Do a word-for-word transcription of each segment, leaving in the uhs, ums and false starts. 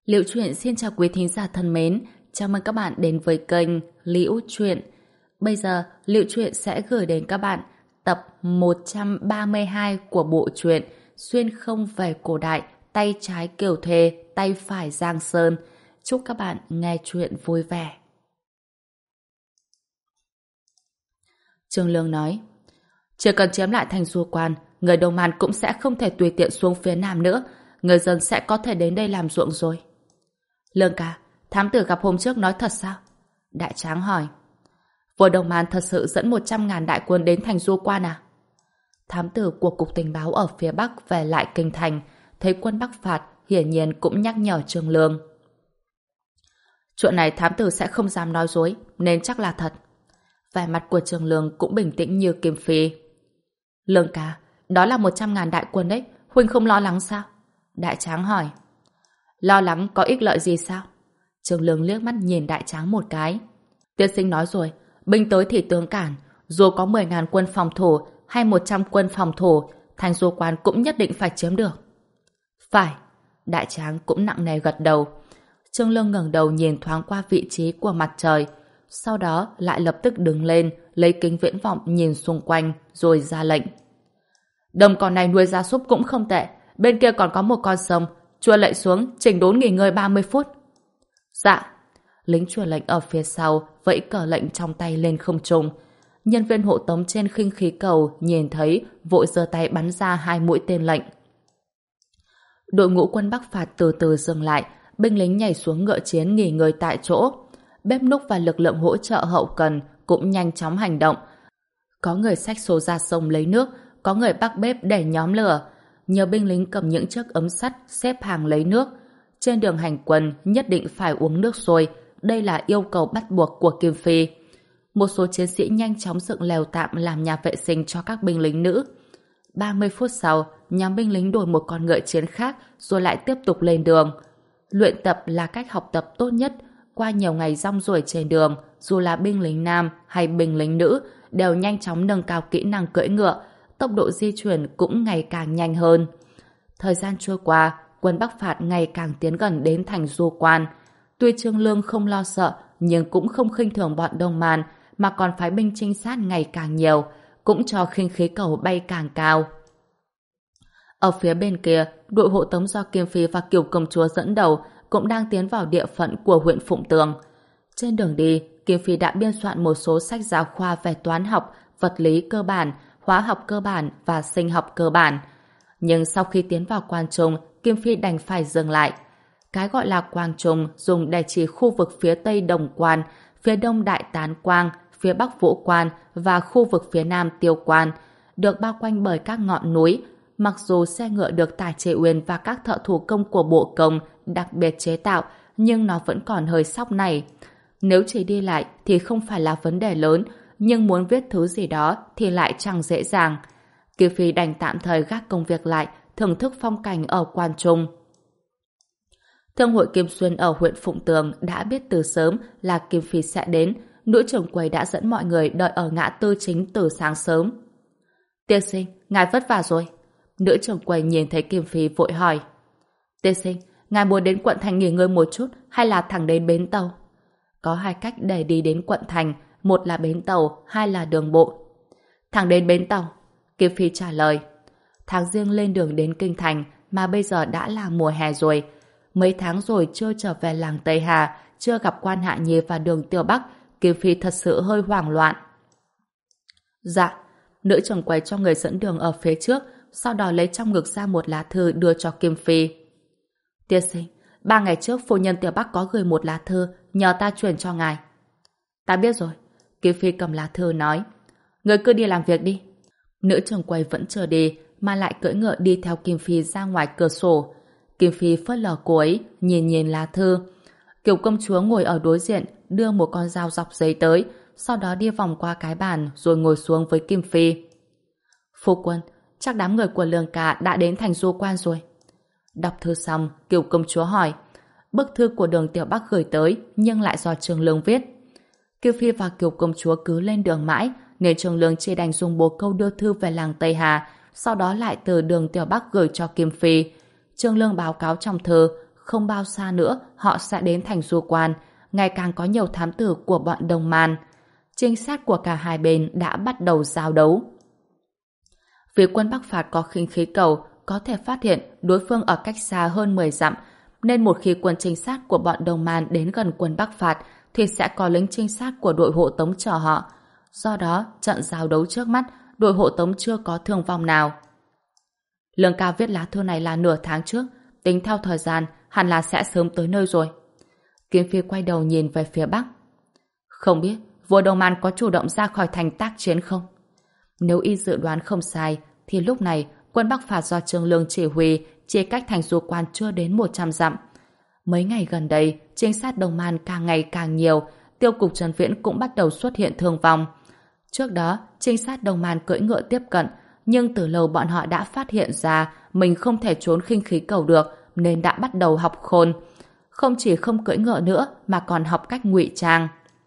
Liễu Chuyện xin chào quý thính giả thân mến, chào mừng các bạn đến với kênh Liễu Chuyện. Bây giờ, Liễu Chuyện sẽ gửi đến các bạn tập một trăm ba mươi hai của bộ truyện Xuyên không về cổ đại, tay trái Kiều Thề, tay phải Giang Sơn. Chúc các bạn nghe chuyện vui vẻ. Trương Lương nói, chỉ cần chiếm lại thành Du Quan, người Đông Man cũng sẽ không thể tùy tiện xuống phía Nam nữa, người dân sẽ có thể đến đây làm ruộng rồi. Lương ca, thám tử gặp hôm trước nói thật sao? Đại Tráng hỏi. Vua Đông Man thật sự dẫn một trăm ngàn đại quân đến thành Du Quan à? Thám tử của Cục Tình báo ở phía Bắc về lại kinh thành, thấy quân Bắc phạt, hiển nhiên cũng nhắc nhở Trương Lương. Chuyện này thám tử sẽ không dám nói dối, nên chắc là thật. Vẻ mặt của Trương Lương cũng bình tĩnh như kim phi. Lương ca, đó là một trăm ngàn đại quân đấy, huynh không lo lắng sao? Đại Tráng hỏi. Lo lắng có ích lợi gì sao? Trương Lương liếc mắt nhìn Đại Tráng một cái. Tiên sinh nói rồi, binh tới thì tướng cản, dù có mười ngàn quân phòng thủ hay một trăm quân phòng thủ, thành Du Quan cũng nhất định phải chiếm được. Phải, Đại Tráng cũng nặng nề gật đầu. Trương Lương ngẩng đầu nhìn thoáng qua vị trí của mặt trời, sau đó lại lập tức đứng lên, lấy kính viễn vọng nhìn xung quanh, rồi ra lệnh. Đồng cỏ này nuôi gia súc cũng không tệ, bên kia còn có một con sông, chua lệnh xuống, chỉnh đốn nghỉ ngơi ba mươi phút. Dạ. Lính chùa lệnh ở phía sau vẫy cờ lệnh trong tay lên không trung. Nhân viên hộ tống trên khinh khí cầu nhìn thấy, vội giơ tay bắn ra hai mũi tên lệnh. Đội ngũ quân Bắc phạt từ từ dừng lại, binh lính nhảy xuống ngựa chiến nghỉ ngơi tại chỗ. Bếp núc và lực lượng hỗ trợ hậu cần cũng nhanh chóng hành động. Có người xách xô ra sông lấy nước, có người bắc bếp để nhóm lửa. Nhiều binh lính cầm những chiếc ấm sắt xếp hàng lấy nước. Trên đường hành quân nhất định phải uống nước sôi, đây là yêu cầu bắt buộc của Kim Phi. Một số chiến sĩ nhanh chóng dựng lều tạm làm nhà vệ sinh cho các binh lính nữ. ba mươi phút sau, nhóm binh lính đổi một con ngựa chiến khác rồi lại tiếp tục lên đường. Luyện tập là cách học tập tốt nhất. Qua nhiều ngày rong ruổi trên đường, dù là binh lính nam hay binh lính nữ đều nhanh chóng nâng cao kỹ năng cưỡi ngựa, tốc độ di chuyển cũng ngày càng nhanh hơn. Thời gian trôi qua, quân Bắc phạt ngày càng tiến gần đến thành Du Quan. Tuy Trương Lương không lo sợ, nhưng cũng không khinh thường bọn Đông Man, mà còn phái binh trinh sát ngày càng nhiều, cũng cho khinh khí cầu bay càng cao. Ở phía bên kia, đội hộ tống do Kiêm Phi và Kiều Công Chúa dẫn đầu cũng đang tiến vào địa phận của huyện Phụng Tường. Trên đường đi, Kiêm Phi đã biên soạn một số sách giáo khoa về toán học, vật lý cơ bản, hóa học cơ bản và sinh học cơ bản. Nhưng sau khi tiến vào Quan Trung, Kim Phi đành phải dừng lại. Cái gọi là Quang Trung dùng để chỉ khu vực phía tây Đồng Quan, phía đông Đại Tán Quang, phía bắc Vũ Quan và khu vực phía nam Tiêu Quan, được bao quanh bởi các ngọn núi. Mặc dù xe ngựa được Tài Trệ Uyên và các thợ thủ công của bộ công đặc biệt chế tạo, nhưng nó vẫn còn hơi sóc này. Nếu chỉ đi lại thì không phải là vấn đề lớn, nhưng muốn viết thứ gì đó thì lại chẳng dễ dàng. Kim Phi đành tạm thời gác công việc lại, thưởng thức phong cảnh ở Quan Trung. Thương hội Kim Xuyên ở huyện Phụng Tường đã biết từ sớm là Kim Phi sẽ đến. Nữ trưởng quầy đã dẫn mọi người đợi ở ngã tư chính từ sáng sớm. Tiên sinh, ngài vất vả rồi. Nữ trưởng quầy nhìn thấy Kim Phi vội hỏi. Tiên sinh, ngài muốn đến quận thành nghỉ ngơi một chút hay là thẳng đến bến tàu? Có hai cách để đi đến quận thành, một là bến tàu, hai là đường bộ. Thẳng đến bến tàu. Kim Phi trả lời. Tháng riêng lên đường đến kinh thành, mà bây giờ đã là mùa hè rồi. Mấy tháng rồi chưa trở về làng Tây Hà, chưa gặp quan Hạ Nhi và đường Tiêu Bắc, Kim Phi thật sự hơi hoảng loạn. Dạ. Nữ trưởng quầy cho người dẫn đường ở phía trước, sau đó lấy trong ngực ra một lá thư đưa cho Kim Phi. Tiên sinh, ba ngày trước phu nhân Tiêu Bắc có gửi một lá thư, nhờ ta chuyển cho ngài. Ta biết rồi. Kim Phi cầm lá thư nói. Người cứ đi làm việc đi. Nữ trưởng quầy vẫn chưa đi, mà lại cưỡi ngựa đi theo Kim Phi ra ngoài cửa sổ. Kim Phi phớt lờ cô ấy, nhìn nhìn lá thư. Kiều công chúa ngồi ở đối diện, đưa một con dao dọc giấy tới, sau đó đi vòng qua cái bàn rồi ngồi xuống với Kim Phi. Phu quân, chắc đám người của Lương Ca đã đến thành Du Quan rồi. Đọc thư xong, Kiều công chúa hỏi. Bức thư của đường Tiểu Bắc gửi tới, nhưng lại do Trương Lương viết. Kiều Phi và Kiều công chúa cứ lên đường mãi, nên Trương Lương chỉ đành dùng bồ câu đưa thư về làng Tây Hà, sau đó lại từ đường Tiểu Bắc gửi cho Kim Phi. Trương Lương báo cáo trong thư không bao xa nữa họ sẽ đến thành Du Quan, ngày càng có nhiều thám tử của bọn Đông Man. Trinh sát của cả hai bên đã bắt đầu giao đấu. Vì quân Bắc Phạt có khinh khí cầu, có thể phát hiện đối phương ở cách xa hơn mười dặm, nên một khi quân trinh sát của bọn Đông Man đến gần quân Bắc Phạt thì sẽ có lính trinh sát của đội hộ tống chờ họ. Do đó, trận giao đấu trước mắt, đội hộ tống chưa có thương vong nào. Lương Cao viết lá thư này là nửa tháng trước, tính theo thời gian, hẳn là sẽ sớm tới nơi rồi. Kiếm Phi quay đầu nhìn về phía Bắc. Không biết, vua Đông Man có chủ động ra khỏi thành tác chiến không? Nếu y dự đoán không sai, thì lúc này quân Bắc Phạt do Trương Lương chỉ huy chỉ cách thành Du Quan chưa đến một trăm dặm. Mấy ngày gần đây, trinh sát Đông Man càng ngày càng nhiều, tiêu cục Trần Viễn cũng bắt đầu xuất hiện thương vong. Trước đó, trinh sát Đông Man cưỡi ngựa tiếp cận, nhưng từ lâu bọn họ đã phát hiện ra mình không thể trốn khinh khí cầu được, nên đã bắt đầu học khôn. Không chỉ không cưỡi ngựa nữa, mà còn học cách ngụy trang.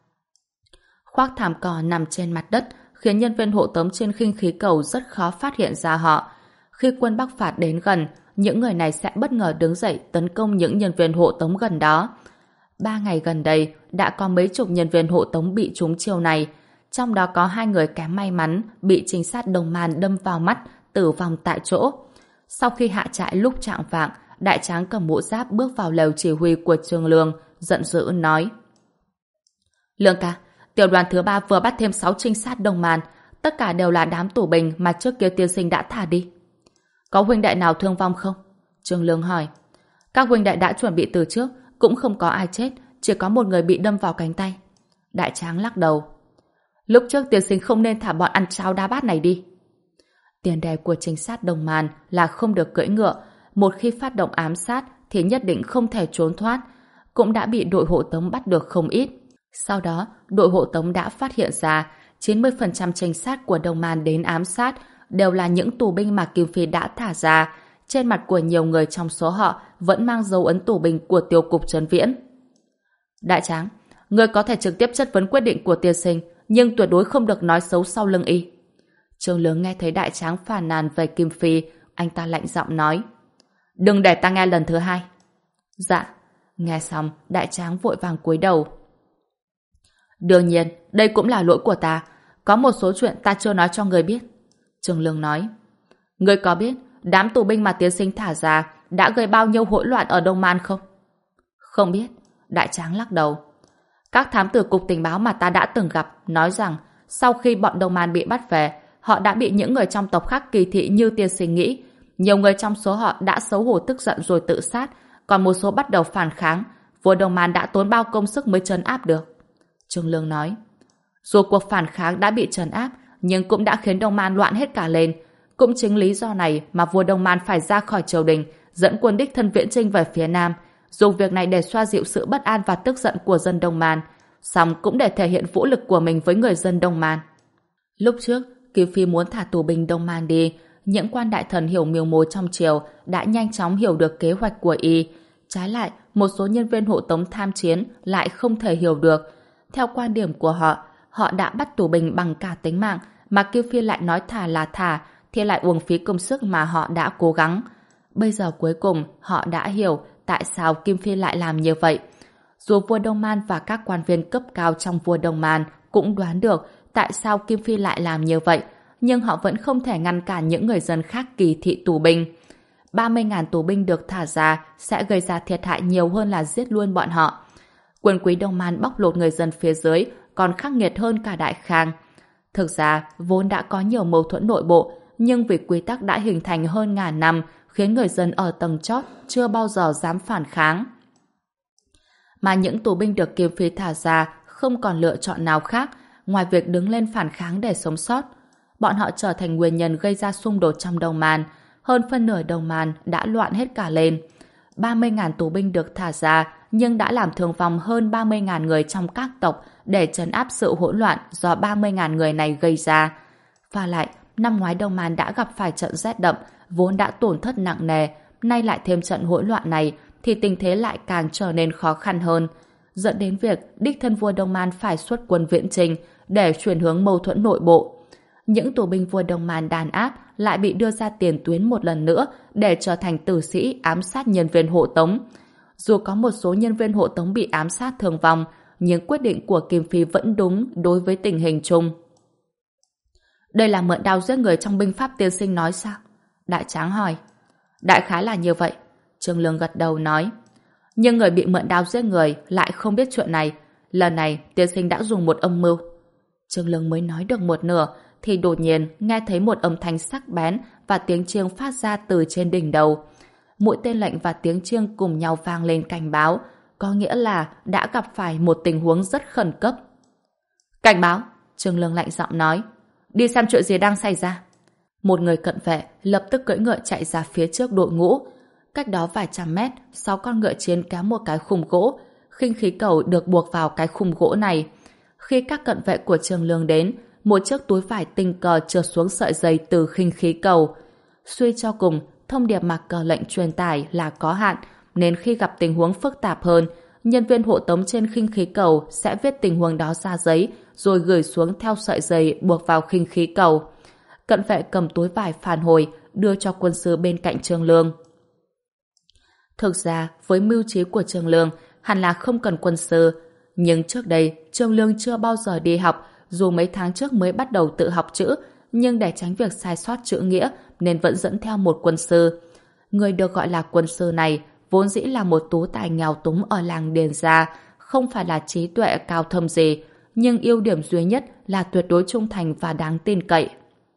Khoác thảm cỏ nằm trên mặt đất, khiến nhân viên hộ tống trên khinh khí cầu rất khó phát hiện ra họ. Khi quân Bắc Phạt đến gần, những người này sẽ bất ngờ đứng dậy tấn công những nhân viên hộ tống gần đó. Ba ngày gần đây, đã có mấy chục nhân viên hộ tống bị trúng chiêu này. Trong đó có hai người kém may mắn bị trinh sát Đông Man đâm vào mắt, tử vong tại chỗ. Sau khi hạ trại lúc chạng vạng, đại tráng cầm mũ giáp bước vào lều chỉ huy của Trương Lương, giận dữ nói: Lương ca, tiểu đoàn thứ ba vừa bắt thêm sáu trinh sát Đông Man, tất cả đều là đám tù binh mà trước kia tiên sinh đã thả đi. Có huynh đệ nào thương vong không? Trương Lương hỏi. Các huynh đệ đã chuẩn bị từ trước, cũng không có ai chết, chỉ có một người bị đâm vào cánh tay. Đại tráng lắc đầu. Lúc trước tiên sinh không nên thả bọn ăn cháo đá bát này đi. Tiền đề của trinh sát Đông Man là không được cưỡi ngựa, một khi phát động ám sát thì nhất định không thể trốn thoát, cũng đã bị đội hộ tống bắt được không ít. Sau đó, đội hộ tống đã phát hiện ra chín mươi phần trăm trinh sát của Đông Man đến ám sát đều là những tù binh mà Kim Phi đã thả ra. Trên mặt của nhiều người trong số họ vẫn mang dấu ấn tù binh của tiêu cục Trấn Viễn. Đại tráng, người có thể trực tiếp chất vấn quyết định của tiên sinh, nhưng tuyệt đối không được nói xấu sau lưng y. Trương Lương nghe thấy đại tráng phàn nàn về Kim Phi, anh ta lạnh giọng nói: Đừng để ta nghe lần thứ hai. Dạ. Nghe xong, đại tráng vội vàng cúi đầu. Đương nhiên, đây cũng là lỗi của ta. Có một số chuyện ta chưa nói cho người biết. Trương Lương nói. Người có biết đám tù binh mà tiên sinh thả ra đã gây bao nhiêu hỗn loạn ở Đông Man không? Không biết. Đại tráng lắc đầu. Các thám tử cục tình báo mà ta đã từng gặp nói rằng sau khi bọn Đông Man bị bắt về, họ đã bị những người trong tộc khác kỳ thị như tiên sinh nghĩ. Nhiều người trong số họ đã xấu hổ tức giận rồi tự sát, còn một số bắt đầu phản kháng. Vua Đông Man đã tốn bao công sức mới trấn áp được. Trương Lương nói. Dù cuộc phản kháng đã bị trấn áp, nhưng cũng đã khiến Đông Man loạn hết cả lên. Cũng chính lý do này mà vua Đông Man phải ra khỏi triều đình, dẫn quân đích thân viễn chinh về phía Nam, dùng việc này để xoa dịu sự bất an và tức giận của dân Đông Man, song cũng để thể hiện vũ lực của mình với người dân Đông Man. Lúc trước, Kim Phi muốn thả tù binh Đông Man đi, những quan đại thần hiểu mưu mô trong triều đã nhanh chóng hiểu được kế hoạch của y. Trái lại, một số nhân viên hộ tống tham chiến lại không thể hiểu được. Theo quan điểm của họ, họ đã bắt tù binh bằng cả tính mạng, mà Kim Phi lại nói thả là thả, thì lại uổng phí công sức mà họ đã cố gắng. Bây giờ cuối cùng, họ đã hiểu tại sao Kim Phi lại làm như vậy. Dù vua Đông Man và các quan viên cấp cao trong vua Đông Man cũng đoán được tại sao Kim Phi lại làm như vậy, nhưng họ vẫn không thể ngăn cản những người dân khác kỳ thị tù binh. ba mươi nghìn tù binh được thả ra sẽ gây ra thiệt hại nhiều hơn là giết luôn bọn họ. Quân quý Đông Man bóc lột người dân phía dưới còn khắc nghiệt hơn cả Đại Khang. Thực ra, vốn đã có nhiều mâu thuẫn nội bộ, nhưng vì quy tắc đã hình thành hơn ngàn năm, khiến người dân ở tầng chót chưa bao giờ dám phản kháng. Mà những tù binh được Kim Phi thả ra không còn lựa chọn nào khác ngoài việc đứng lên phản kháng để sống sót. Bọn họ trở thành nguyên nhân gây ra xung đột trong Đông Man. Hơn phân nửa Đông Man đã loạn hết cả lên. ba mươi nghìn tù binh được thả ra nhưng đã làm thương vong hơn ba mươi nghìn người trong các tộc để trấn áp sự hỗn loạn do ba mươi nghìn người này gây ra. Và lại, năm ngoái Đông Man đã gặp phải trận rét đậm, vốn đã tổn thất nặng nề, nay lại thêm trận hỗn loạn này thì tình thế lại càng trở nên khó khăn hơn, dẫn đến việc đích thân vua Đông Man phải xuất quân viễn chinh để chuyển hướng mâu thuẫn nội bộ. Những tù binh vua Đông Man đàn áp lại bị đưa ra tiền tuyến một lần nữa để trở thành tử sĩ ám sát nhân viên hộ tống. Dù có một số nhân viên hộ tống bị ám sát thương vong, nhưng quyết định của Kim Phi vẫn đúng đối với tình hình chung. Đây là mượn đao giết người trong binh pháp tiên sinh nói sao? Đại Tráng hỏi. Đại khái là như vậy. Trương Lương gật đầu nói. Nhưng người bị mượn đao giết người lại không biết chuyện này. Lần này tiên sinh đã dùng một âm mưu. Trương Lương mới nói được một nửa thì đột nhiên nghe thấy một âm thanh sắc bén và tiếng chiêng phát ra từ trên đỉnh đầu. Mũi tên lệnh và tiếng chiêng cùng nhau vang lên cảnh báo, có nghĩa là đã gặp phải một tình huống rất khẩn cấp. Cảnh báo! Trương Lương lạnh giọng nói. Đi xem chuyện gì đang xảy ra. Một người cận vệ lập tức cưỡi ngựa chạy ra phía trước đội ngũ. Cách đó vài trăm mét, sáu con ngựa chiến kéo một cái khung gỗ. Khinh khí cầu được buộc vào cái khung gỗ này. Khi các cận vệ của Trương Lương đến, một chiếc túi vải tình cờ trượt xuống sợi dây từ khinh khí cầu. Suy cho cùng, thông điệp mà cờ lệnh truyền tải là có hạn, nên khi gặp tình huống phức tạp hơn, nhân viên hộ tống trên khinh khí cầu sẽ viết tình huống đó ra giấy, rồi gửi xuống theo sợi dây buộc vào khinh khí cầu. Cận vệ cầm túi vải phản hồi, đưa cho quân sư bên cạnh Trương Lương. Thực ra, với mưu trí của Trương Lương, hẳn là không cần quân sư. Nhưng trước đây, Trương Lương chưa bao giờ đi học, dù mấy tháng trước mới bắt đầu tự học chữ, nhưng để tránh việc sai sót chữ nghĩa, nên vẫn dẫn theo một quân sư. Người được gọi là quân sư này, vốn dĩ là một tú tài nghèo túng ở làng Điền Gia, không phải là trí tuệ cao thâm gì, nhưng ưu điểm duy nhất là tuyệt đối trung thành và đáng tin cậy.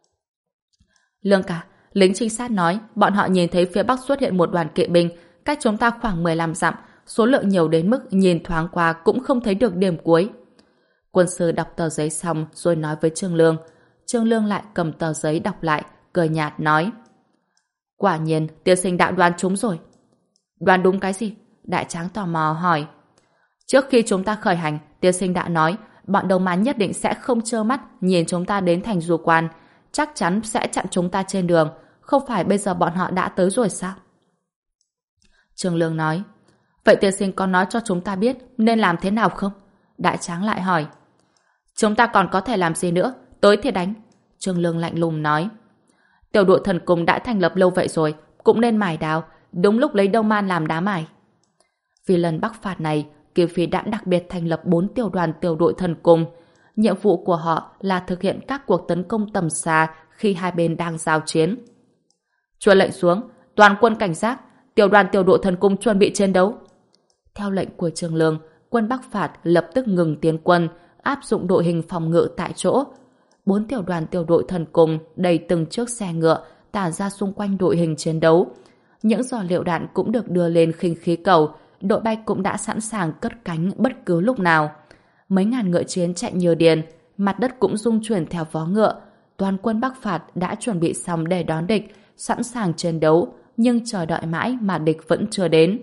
Lương ca, lính trinh sát nói, bọn họ nhìn thấy phía bắc xuất hiện một đoàn kỵ binh, cách chúng ta khoảng mười lăm dặm, số lượng nhiều đến mức nhìn thoáng qua cũng không thấy được điểm cuối. Quân sư đọc tờ giấy xong rồi nói với Trương Lương. Trương Lương lại cầm tờ giấy đọc lại, cười nhạt nói. Quả nhiên, tiên sinh đã đoán trúng rồi. Đoán đúng cái gì? Đại Tráng tò mò hỏi. Trước khi chúng ta khởi hành, tiên sinh đã nói bọn đầu mán nhất định sẽ không trơ mắt nhìn chúng ta đến thành Du Quan, chắc chắn sẽ chặn chúng ta trên đường. Không phải bây giờ bọn họ đã tới rồi sao? Trương Lương nói. Vậy tiên sinh có nói cho chúng ta biết nên làm thế nào không? Đại Tráng lại hỏi. Chúng ta còn có thể làm gì nữa? Tới thì đánh. Trương Lương lạnh lùng nói. Tiểu đội thần cung đã thành lập lâu vậy rồi, cũng nên mài đào, đúng lúc lấy Đông Man làm đá mài. Vì lần bắc phạt này, Kim Phi đã đặc biệt thành lập bốn tiểu đoàn tiểu đội thần cung. Nhiệm vụ của họ là thực hiện các cuộc tấn công tầm xa khi hai bên đang giao chiến. Truyền lệnh xuống, toàn quân cảnh giác, tiểu đoàn tiểu đội thần cung chuẩn bị chiến đấu. Theo lệnh của Trương Lương, quân Bắc phạt lập tức ngừng tiến quân, áp dụng đội hình phòng ngự tại chỗ. Bốn tiểu đoàn tiểu đội thần cung đầy từng chiếc xe ngựa tản ra xung quanh đội hình chiến đấu. Những giỏ liệu đạn cũng được đưa lên khinh khí cầu, đội bay cũng đã sẵn sàng cất cánh bất cứ lúc nào. Mấy ngàn ngựa chiến chạy như điên, mặt đất cũng rung chuyển theo vó ngựa. Toàn quân Bắc phạt đã chuẩn bị xong để đón địch, sẵn sàng chiến đấu, nhưng chờ đợi mãi mà địch vẫn chưa đến.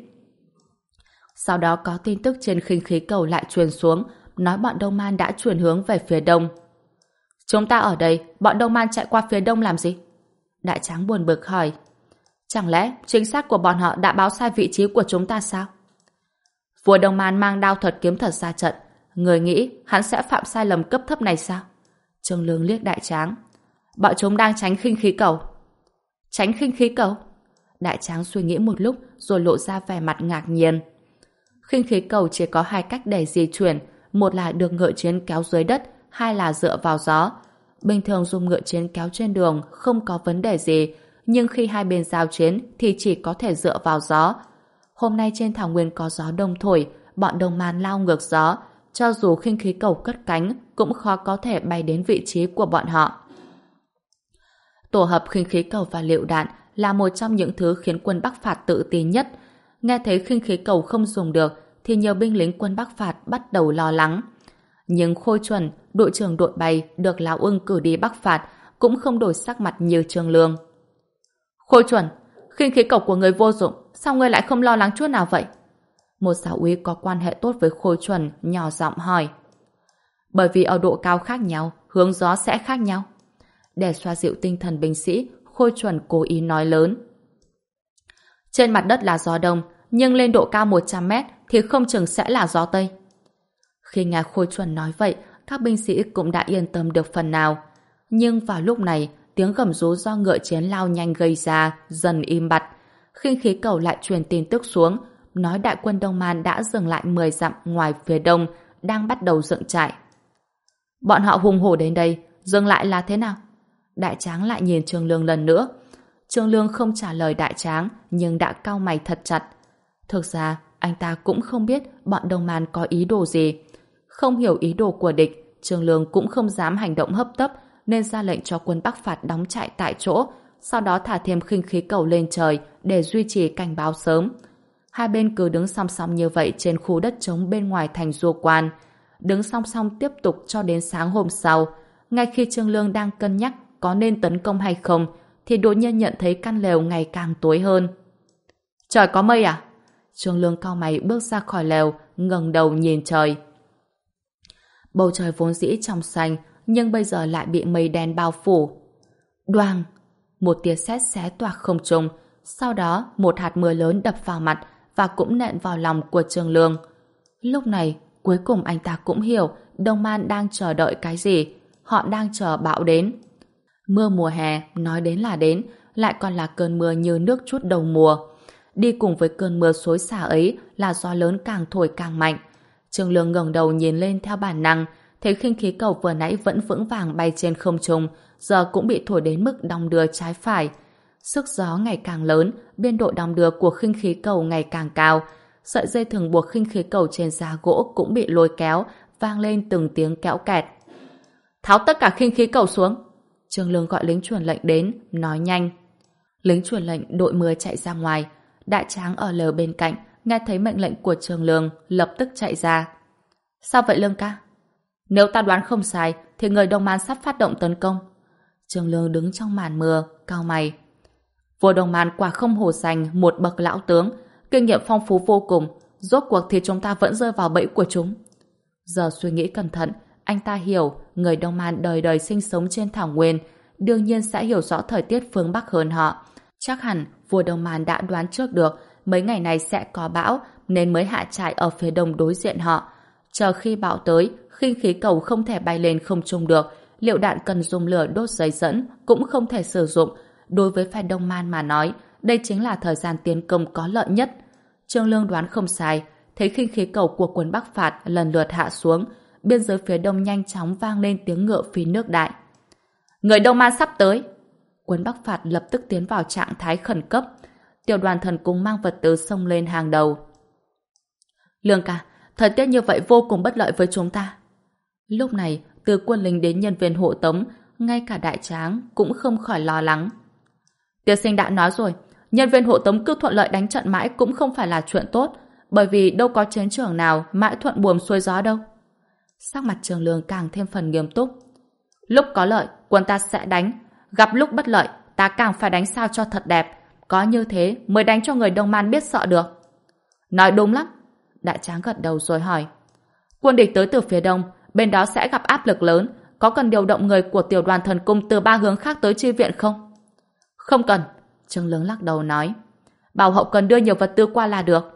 Sau đó có tin tức trên khinh khí cầu lại truyền xuống, nói bọn Đông Man đã chuyển hướng về phía đông. Chúng ta ở đây, bọn Đông Man chạy qua phía đông làm gì? Đại Tráng buồn bực hỏi. Chẳng lẽ chính xác của bọn họ đã báo sai vị trí của chúng ta sao? Vua Đông Man mang đao thật kiếm thật ra trận, người nghĩ hắn sẽ phạm sai lầm cấp thấp này sao? Trương Lương liếc Đại Tráng. Bọn chúng đang tránh khinh khí cầu. Tránh khinh khí cầu? Đại Tráng suy nghĩ một lúc rồi lộ ra vẻ mặt ngạc nhiên. Khinh khí cầu chỉ có hai cách để di chuyển, một là được ngựa chiến kéo dưới đất, hai là dựa vào gió. Bình thường dùng ngựa chiến kéo trên đường không có vấn đề gì, nhưng khi hai bên giao chiến thì chỉ có thể dựa vào gió. Hôm nay trên thảo nguyên có gió đông thổi, bọn Đông Man lao ngược gió, cho dù khinh khí cầu cất cánh cũng khó có thể bay đến vị trí của bọn họ. Tổ hợp khinh khí cầu và lựu đạn là một trong những thứ khiến quân Bắc phạt tự tin nhất. Nghe thấy khinh khí cầu không dùng được thì nhiều binh lính quân Bắc phạt bắt đầu lo lắng. Nhưng Khôi Chuẩn, đội trưởng đội bay được Lão Ưng cử đi Bắc phạt, cũng không đổi sắc mặt như Trương Lương. Khôi Chuẩn, khinh khí cầu của người vô dụng, sao ngươi lại không lo lắng chút nào vậy? Một giáo úy có quan hệ tốt với Khôi Chuẩn nhỏ giọng hỏi. Bởi vì ở độ cao khác nhau, hướng gió sẽ khác nhau. Để xoa dịu tinh thần binh sĩ, Khôi Chuẩn cố ý nói lớn. Trên mặt đất là gió đông, nhưng lên độ cao một trăm mét thì không chừng sẽ là gió tây. Khi nghe Khôi Chuẩn nói vậy, các binh sĩ cũng đã yên tâm được phần nào. Nhưng vào lúc này, tiếng gầm rú do ngựa chiến lao nhanh gây ra dần im bặt. Khinh khí cầu lại truyền tin tức xuống, nói đại quân Đông Man đã dừng lại mười dặm ngoài phía đông, đang bắt đầu dựng trại. Bọn họ hùng hổ đến đây, dừng lại là thế nào? Đại tráng lại nhìn Trương Lương lần nữa. Trương Lương không trả lời đại tráng, nhưng đã cau mày thật chặt. Thực ra, anh ta cũng không biết bọn Đông Man có ý đồ gì. Không hiểu ý đồ của địch, Trương Lương cũng không dám hành động hấp tấp, nên ra lệnh cho quân Bắc Phạt đóng trại tại chỗ, sau đó thả thêm khinh khí cầu lên trời để duy trì cảnh báo sớm. Hai bên cứ đứng song song như vậy trên khu đất trống bên ngoài thành Du Quan. Đứng song song tiếp tục cho đến sáng hôm sau. Ngay khi Trương Lương đang cân nhắc có nên tấn công hay không, thì đột nhiên nhận thấy căn lều ngày càng tối hơn. Trời có mây à? Trương Lương cau mày bước ra khỏi lều, ngẩng đầu nhìn trời. Bầu trời vốn dĩ trong xanh, nhưng bây giờ lại bị mây đen bao phủ. Đoàng! Một tia sét xé toạc không trung, sau đó một hạt mưa lớn đập vào mặt và cũng nện vào lòng của Trương Lương. Lúc này, cuối cùng anh ta cũng hiểu Đông Man đang chờ đợi cái gì. Họ đang chờ bão đến. Mưa mùa hè, nói đến là đến, lại còn là cơn mưa như nước trút đầu mùa. Đi cùng với cơn mưa xối xả ấy là gió lớn càng thổi càng mạnh. Trương Lương ngẩng đầu nhìn lên theo bản năng, thấy khinh khí cầu vừa nãy vẫn vững vàng bay trên không trung, giờ cũng bị thổi đến mức đong đưa trái phải. Sức gió ngày càng lớn, biên độ đong đưa của khinh khí cầu ngày càng cao. Sợi dây thừng buộc khinh khí cầu trên giá gỗ cũng bị lôi kéo, vang lên từng tiếng kéo kẹt. Tháo tất cả khinh khí cầu xuống. Trương Lương gọi lính truyền lệnh đến, nói nhanh. Lính truyền lệnh đội mưa chạy ra ngoài. Đại tráng ở lều bên cạnh, nghe thấy mệnh lệnh của Trương Lương, lập tức chạy ra. Sao vậy Lương ca? Nếu ta đoán không sai, thì người Đông Man sắp phát động tấn công. Trương Lương đứng trong màn mưa, cau mày. Vua Đông Man quả không hổ danh một bậc lão tướng, kinh nghiệm phong phú vô cùng. Rốt cuộc thì chúng ta vẫn rơi vào bẫy của chúng. Giờ suy nghĩ cẩn thận, anh ta hiểu người Đông Man đời đời sinh sống trên thảo nguyên, đương nhiên sẽ hiểu rõ thời tiết phương Bắc hơn họ. Chắc hẳn vua Đông Man đã đoán trước được mấy ngày này sẽ có bão, nên mới hạ trại ở phía đông đối diện họ. Chờ khi bão tới, khinh khí cầu không thể bay lên không trung được, liệu đạn cần dùng lửa đốt giấy dẫn cũng không thể sử dụng. Đối với phe Đông Man mà nói, đây chính là thời gian tiến công có lợi nhất. Trương Lương đoán không sai, thấy khinh khí cầu của quân Bắc Phạt lần lượt hạ xuống, biên giới phía đông nhanh chóng vang lên tiếng ngựa phi nước đại. Người Đông Man sắp tới! Quân Bắc Phạt lập tức tiến vào trạng thái khẩn cấp. Tiểu đoàn thần cung mang vật tư xông lên hàng đầu. Lương ca, thời tiết như vậy vô cùng bất lợi với chúng ta. Lúc này, từ quân lính đến nhân viên hộ tống, ngay cả đại tráng cũng không khỏi lo lắng. Tiên sinh đã nói rồi, nhân viên hộ tống cứ thuận lợi đánh trận mãi cũng không phải là chuyện tốt, bởi vì đâu có chiến trường nào mãi thuận buồm xuôi gió đâu. Sắc mặt Trương Lương càng thêm phần nghiêm túc. Lúc có lợi, quân ta sẽ đánh. Gặp lúc bất lợi, ta càng phải đánh sao cho thật đẹp. Có như thế mới đánh cho người Đông Man biết sợ được. Nói đúng lắm. Đại tráng gật đầu rồi hỏi. Quân địch tới từ phía đông, bên đó sẽ gặp áp lực lớn. Có cần điều động người của tiểu đoàn thần cung từ ba hướng khác tới chi viện không? Không cần. Trương Lương lắc đầu nói. Bảo hậu cần đưa nhiều vật tư qua là được.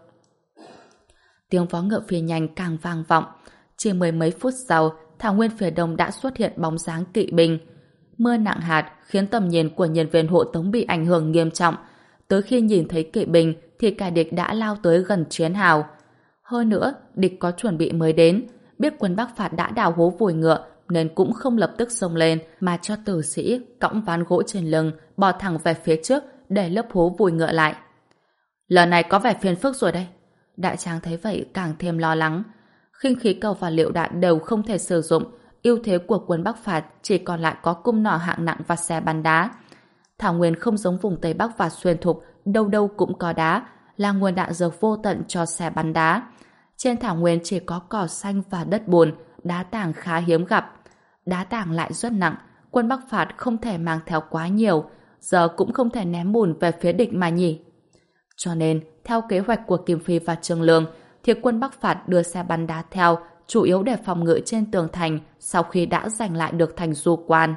Tiếng vó ngựa phi nhanh càng vang vọng. Chỉ mười mấy phút sau, thảo nguyên phía đông đã xuất hiện bóng dáng kỵ binh. Mưa nặng hạt khiến tầm nhìn của nhân viên hộ tống bị ảnh hưởng nghiêm trọng. Tới khi nhìn thấy kỵ binh thì kẻ địch đã lao tới gần chiến hào. Hơn nữa, địch có chuẩn bị mới đến, biết quân Bắc Phạt đã đào hố vùi ngựa nên cũng không lập tức xông lên mà cho tử sĩ cõng ván gỗ trên lưng bò thẳng về phía trước để lấp hố vùi ngựa lại. Lần này có vẻ phiền phức rồi đây. Đại tráng thấy vậy càng thêm lo lắng. Khinh khí cầu và liệu đạn đều không thể sử dụng, ưu thế của quân Bắc Phạt chỉ còn lại có cung nỏ hạng nặng và xe bắn đá. Thảo nguyên không giống vùng Tây Bắc và Xuyên Thục, đâu đâu cũng có đá, là nguồn đạn dược vô tận cho xe bắn đá. Trên thảo nguyên chỉ có cỏ xanh và đất bùn, đá tảng khá hiếm gặp. Đá tảng lại rất nặng, quân Bắc Phạt không thể mang theo quá nhiều, giờ cũng không thể ném bùn về phía địch mà nhỉ. Cho nên, theo kế hoạch của Kim Phi và Trương Lương, thì quân Bắc Phạt đưa xe bắn đá theo, chủ yếu để phòng ngự trên tường thành sau khi đã giành lại được thành Du Quan.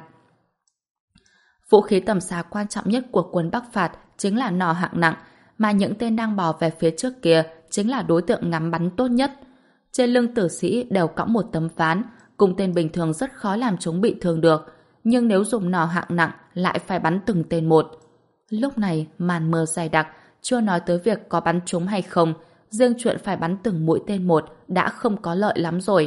Vũ khí tầm xa quan trọng nhất của quân Bắc Phạt chính là nỏ hạng nặng, mà những tên đang bò về phía trước kia chính là đối tượng ngắm bắn tốt nhất. Trên lưng tử sĩ đều cõng một tấm ván, cùng tên bình thường rất khó làm chúng bị thương được, nhưng nếu dùng nỏ hạng nặng lại phải bắn từng tên một. Lúc này màn mưa dày đặc, chưa nói tới việc có bắn chúng hay không, riêng chuyện phải bắn từng mũi tên một đã không có lợi lắm rồi.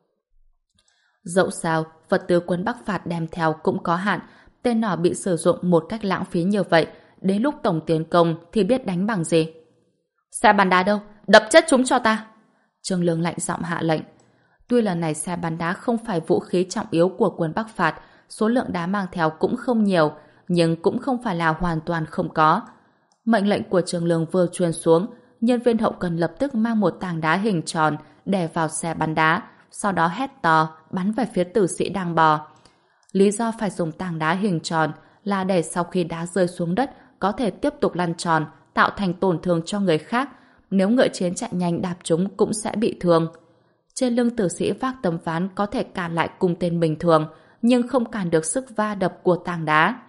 Dẫu sao, vật tư quân Bắc phạt đem theo cũng có hạn, tên nỏ bị sử dụng một cách lãng phí như vậy, đến lúc tổng tiến công thì biết đánh bằng gì. Xe bắn đá đâu? Đập chết chúng cho ta! Trương Lương lạnh giọng hạ lệnh. Tuy lần này xe bắn đá không phải vũ khí trọng yếu của quân Bắc phạt, số lượng đá mang theo cũng không nhiều, nhưng cũng không phải là hoàn toàn không có. Mệnh lệnh của Trương Lương vừa truyền xuống, nhân viên hậu cần lập tức mang một tảng đá hình tròn đè vào xe bắn đá, sau đó hét to, bắn về phía tử sĩ đang bò. Lý do phải dùng tảng đá hình tròn là để sau khi đá rơi xuống đất có thể tiếp tục lăn tròn, tạo thành tổn thương cho người khác. Nếu ngựa chiến chạy nhanh đạp chúng cũng sẽ bị thương. Trên lưng tử sĩ vác tấm ván có thể cản lại cung tên bình thường, nhưng không cản được sức va đập của tảng đá.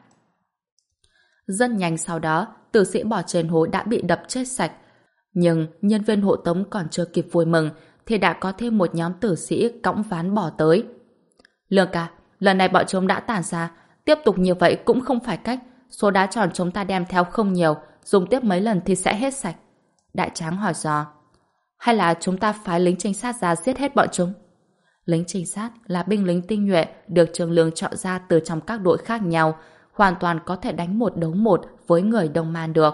Rất nhanh sau đó, tử sĩ bò trên hố đã bị đập chết sạch. Nhưng nhân viên hộ tống còn chưa kịp vui mừng thì đã có thêm một nhóm tử sĩ cõng ván bò tới. Lương ca, lần này bọn chúng đã tản ra, tiếp tục như vậy cũng không phải cách. Số đá tròn chúng ta đem theo không nhiều, dùng tiếp mấy lần thì sẽ hết sạch. Đại tráng hỏi dò. Hay là chúng ta phái lính trinh sát ra giết hết bọn chúng? Lính trinh sát là binh lính tinh nhuệ được Trương Lương chọn ra từ trong các đội khác nhau, hoàn toàn có thể đánh một đấu một với người Đông Man được.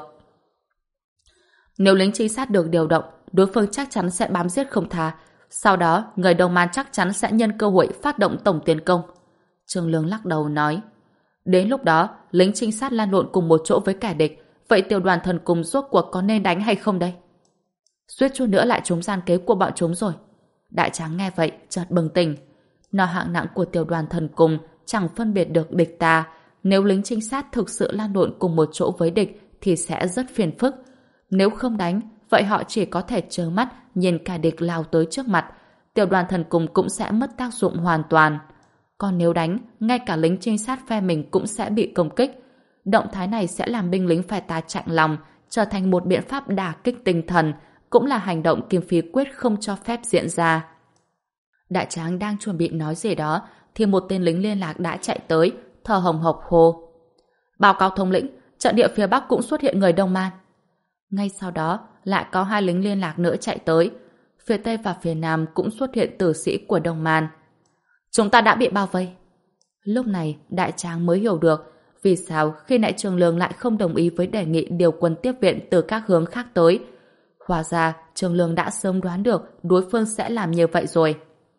Nếu lính trinh sát được điều động, đối phương chắc chắn sẽ bám giết không tha. Sau đó, người Đông Man chắc chắn sẽ nhân cơ hội phát động tổng tiến công. Trương Lương lắc đầu nói. Đến lúc đó, lính trinh sát lan lộn cùng một chỗ với kẻ địch. Vậy tiểu đoàn thần cùng rốt cuộc có nên đánh hay không đây? Suýt chút nữa lại trúng gian kế của bọn chúng rồi. Đại tráng nghe vậy, chợt bừng tỉnh. Nó hạng nặng của tiểu đoàn thần cùng chẳng phân biệt được địch ta. Nếu lính trinh sát thực sự lan lộn cùng một chỗ với địch thì sẽ rất phiền phức. Nếu không đánh, vậy họ chỉ có thể trơ mắt nhìn kẻ địch lao tới trước mặt. Tiểu đoàn thần cùng cũng sẽ mất tác dụng hoàn toàn. Còn nếu đánh, ngay cả lính trinh sát phe mình cũng sẽ bị công kích. Động thái này sẽ làm binh lính phải ta chạnh lòng, trở thành một biện pháp đả kích tinh thần, cũng là hành động Kim Phi quyết không cho phép diễn ra. Đại tráng đang chuẩn bị nói gì đó, thì một tên lính liên lạc đã chạy tới, thở hồng hộc hô. Báo cáo thống lĩnh, trận địa phía Bắc cũng xuất hiện người Đông Man. Ngay sau đó, lại có hai lính liên lạc nữa chạy tới. Phía Tây và phía Nam cũng xuất hiện tử sĩ của Đông Man. Chúng ta đã bị bao vây. Lúc này, đại tráng mới hiểu được vì sao khi nãy Trương Lương lại không đồng ý với đề nghị điều quân tiếp viện từ các hướng khác tới. Hóa ra, Trương Lương đã sớm đoán được đối phương sẽ làm như vậy rồi.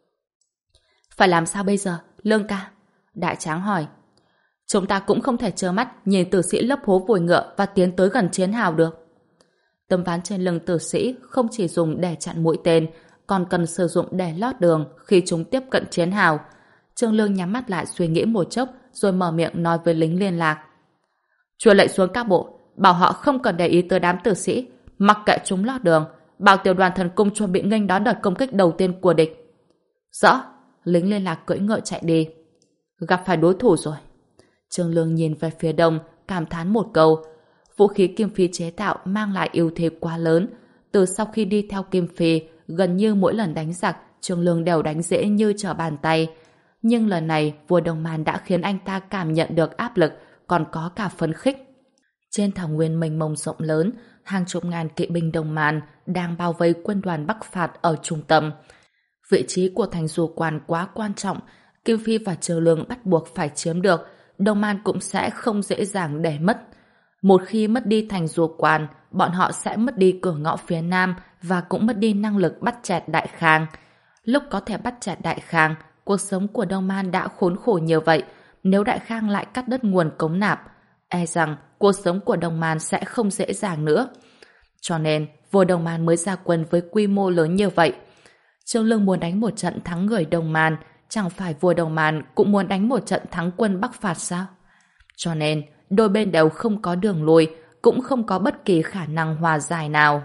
Phải làm sao bây giờ, Lương ca? Đại tráng hỏi. Chúng ta cũng không thể trơ mắt nhìn tử sĩ lấp hố vùi ngựa và tiến tới gần chiến hào được. Tấm ván trên lưng tử sĩ không chỉ dùng để chặn mũi tên, còn cần sử dụng để lót đường khi chúng tiếp cận chiến hào. Trương Lương nhắm mắt lại suy nghĩ một chốc rồi mở miệng nói với lính liên lạc. Truyền lệnh xuống các bộ, bảo họ không cần để ý tới đám tử sĩ, mặc kệ chúng lót đường, bảo tiểu đoàn thần cung chuẩn bị nghênh đón đợt công kích đầu tiên của địch. Rõ, lính liên lạc cưỡi ngựa chạy đi. Gặp phải đối thủ rồi. Trương Lương nhìn về phía đông, cảm thán một câu. Vũ khí Kim Phi chế tạo mang lại ưu thế quá lớn. Từ sau khi đi theo Kim Phi, gần như mỗi lần đánh giặc, Trương Lương đều đánh dễ như trở bàn tay. Nhưng lần này, vua Đông Man đã khiến anh ta cảm nhận được áp lực, còn có cả phấn khích. Trên thảo nguyên mênh mông rộng lớn, hàng chục ngàn kỵ binh Đông Man đang bao vây quân đoàn Bắc phạt ở trung tâm. Vị trí của thành dù quan quá quan trọng, Kim Phi và Trương Lương bắt buộc phải chiếm được, Đông Man cũng sẽ không dễ dàng để mất. Một khi mất đi thành dù quan, bọn họ sẽ mất đi cửa ngõ phía Nam và cũng mất đi năng lực bắt chẹt Đại Khang. Lúc có thể bắt chẹt Đại Khang, cuộc sống của Đông Man đã khốn khổ như vậy, nếu Đại Khang lại cắt đứt nguồn cống nạp, e rằng cuộc sống của Đông Man sẽ không dễ dàng nữa. Cho nên, vua Đông Man mới ra quân với quy mô lớn như vậy. Trương Lương muốn đánh một trận thắng người Đông Man, chẳng phải vua Đông Man cũng muốn đánh một trận thắng quân Bắc phạt sao? Cho nên, đôi bên đều không có đường lui, cũng không có bất kỳ khả năng hòa giải nào.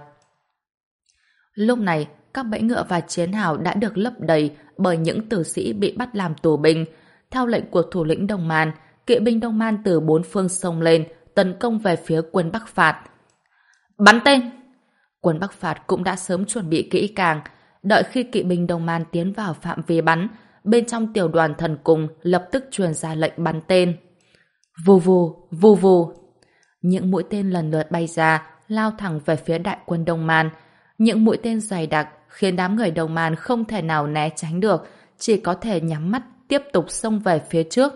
Lúc này, các bẫy ngựa và chiến hào đã được lấp đầy bởi những tử sĩ bị bắt làm tù binh. Theo lệnh của thủ lĩnh Đông Man, kỵ binh Đông Man từ bốn phương xông lên, tấn công về phía quân Bắc phạt. Bắn tên! Quân Bắc phạt cũng đã sớm chuẩn bị kỹ càng. Đợi khi kỵ binh Đông Man tiến vào phạm vi bắn, bên trong tiểu đoàn thần cung lập tức truyền ra lệnh bắn tên. Vù vù, vù vù. Những mũi tên lần lượt bay ra, lao thẳng về phía đại quân Đông Man. Những mũi tên dày đặc khiến đám người Đồng Man không thể nào né tránh được, chỉ có thể nhắm mắt tiếp tục xông về phía trước.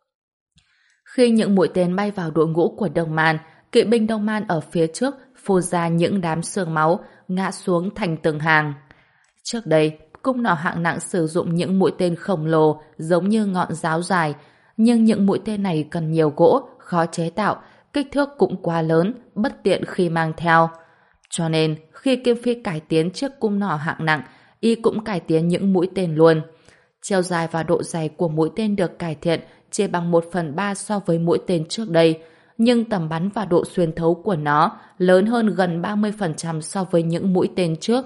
Khi những mũi tên bay vào đội ngũ của Đồng Man, kỵ binh Đồng Man ở phía trước phun ra những đám xương máu, ngã xuống thành từng hàng. Trước đây, cung nỏ hạng nặng sử dụng những mũi tên khổng lồ giống như ngọn giáo dài, nhưng những mũi tên này cần nhiều gỗ, khó chế tạo, kích thước cũng quá lớn, bất tiện khi mang theo. Cho nên, khi Kim Phi cải tiến chiếc cung nỏ hạng nặng, y cũng cải tiến những mũi tên luôn. Chiều dài và độ dày của mũi tên được cải thiện chỉ bằng một phần ba so với mũi tên trước đây, nhưng tầm bắn và độ xuyên thấu của nó lớn hơn gần ba mươi phần trăm so với những mũi tên trước.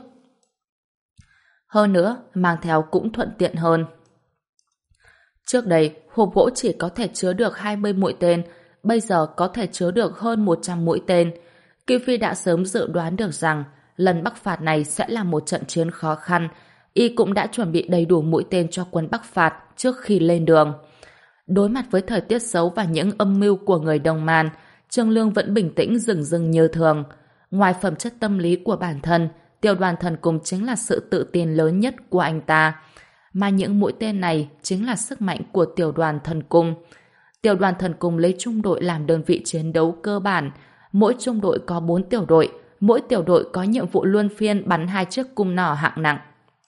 Hơn nữa, mang theo cũng thuận tiện hơn. Trước đây, hộp gỗ chỉ có thể chứa được hai mươi mũi tên, bây giờ có thể chứa được hơn một trăm mũi tên. Kim Phi đã sớm dự đoán được rằng lần Bắc phạt này sẽ là một trận chiến khó khăn. Y cũng đã chuẩn bị đầy đủ mũi tên cho quân Bắc phạt trước khi lên đường. Đối mặt với thời tiết xấu và những âm mưu của người Đồng Man, Trương Lương vẫn bình tĩnh rừng rừng như thường. Ngoài phẩm chất tâm lý của bản thân, Tiểu đoàn thần cung chính là sự tự tin lớn nhất của anh ta. Mà những mũi tên này chính là sức mạnh của tiểu đoàn thần cung. Tiểu đoàn thần cung lấy trung đội làm đơn vị chiến đấu cơ bản. Mỗi trung đội có bốn tiểu đội, mỗi tiểu đội có nhiệm vụ luân phiên bắn hai chiếc cung nỏ hạng nặng.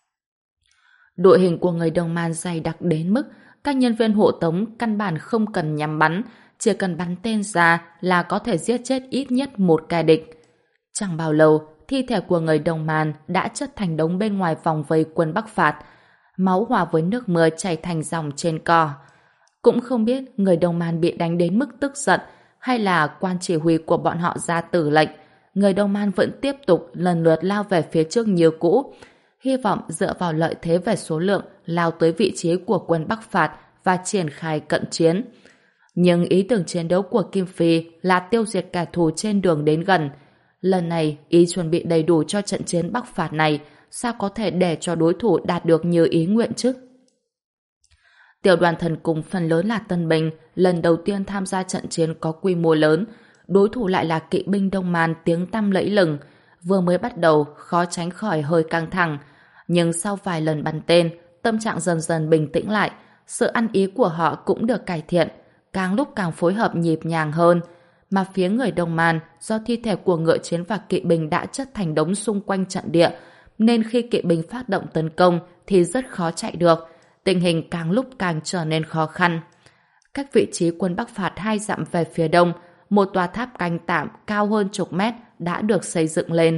Đội hình của người Đồng Man dày đặc đến mức các nhân viên hộ tống căn bản không cần nhắm bắn, chỉ cần bắn tên ra là có thể giết chết ít nhất một kẻ địch. Chẳng bao lâu, thi thể của người Đồng Man đã chất thành đống bên ngoài vòng vây quân Bắc phạt. Máu hòa với nước mưa chảy thành dòng trên cỏ. Cũng không biết người Đồng Man bị đánh đến mức tức giận hay là quan chỉ huy của bọn họ ra tử lệnh. Người Đồng Man vẫn tiếp tục lần lượt lao về phía trước như cũ, hy vọng dựa vào lợi thế về số lượng lao tới vị trí của quân Bắc phạt và triển khai cận chiến. Nhưng ý tưởng chiến đấu của Kim Phi là tiêu diệt kẻ thù trên đường đến gần. Lần này, ý chuẩn bị đầy đủ cho trận chiến Bắc phạt này, sao có thể để cho đối thủ đạt được như ý nguyện chứ? Tiểu đoàn thần cung phần lớn là tân binh, lần đầu tiên tham gia trận chiến có quy mô lớn. Đối thủ lại là kỵ binh Đông Man tiếng tăm lẫy lừng. Vừa mới bắt đầu, khó tránh khỏi hơi căng thẳng. Nhưng sau vài lần bắn tên, tâm trạng dần dần bình tĩnh lại. Sự ăn ý của họ cũng được cải thiện, càng lúc càng phối hợp nhịp nhàng hơn. Mà phía người Đông Man, do thi thể của ngựa chiến và kỵ binh đã chất thành đống xung quanh trận địa, nên khi kỵ binh phát động tấn công thì rất khó chạy được. Tình hình càng lúc càng trở nên khó khăn. Cách vị trí quân Bắc phạt hai dặm về phía đông, một tòa tháp canh tạm cao hơn chục mét đã được xây dựng lên.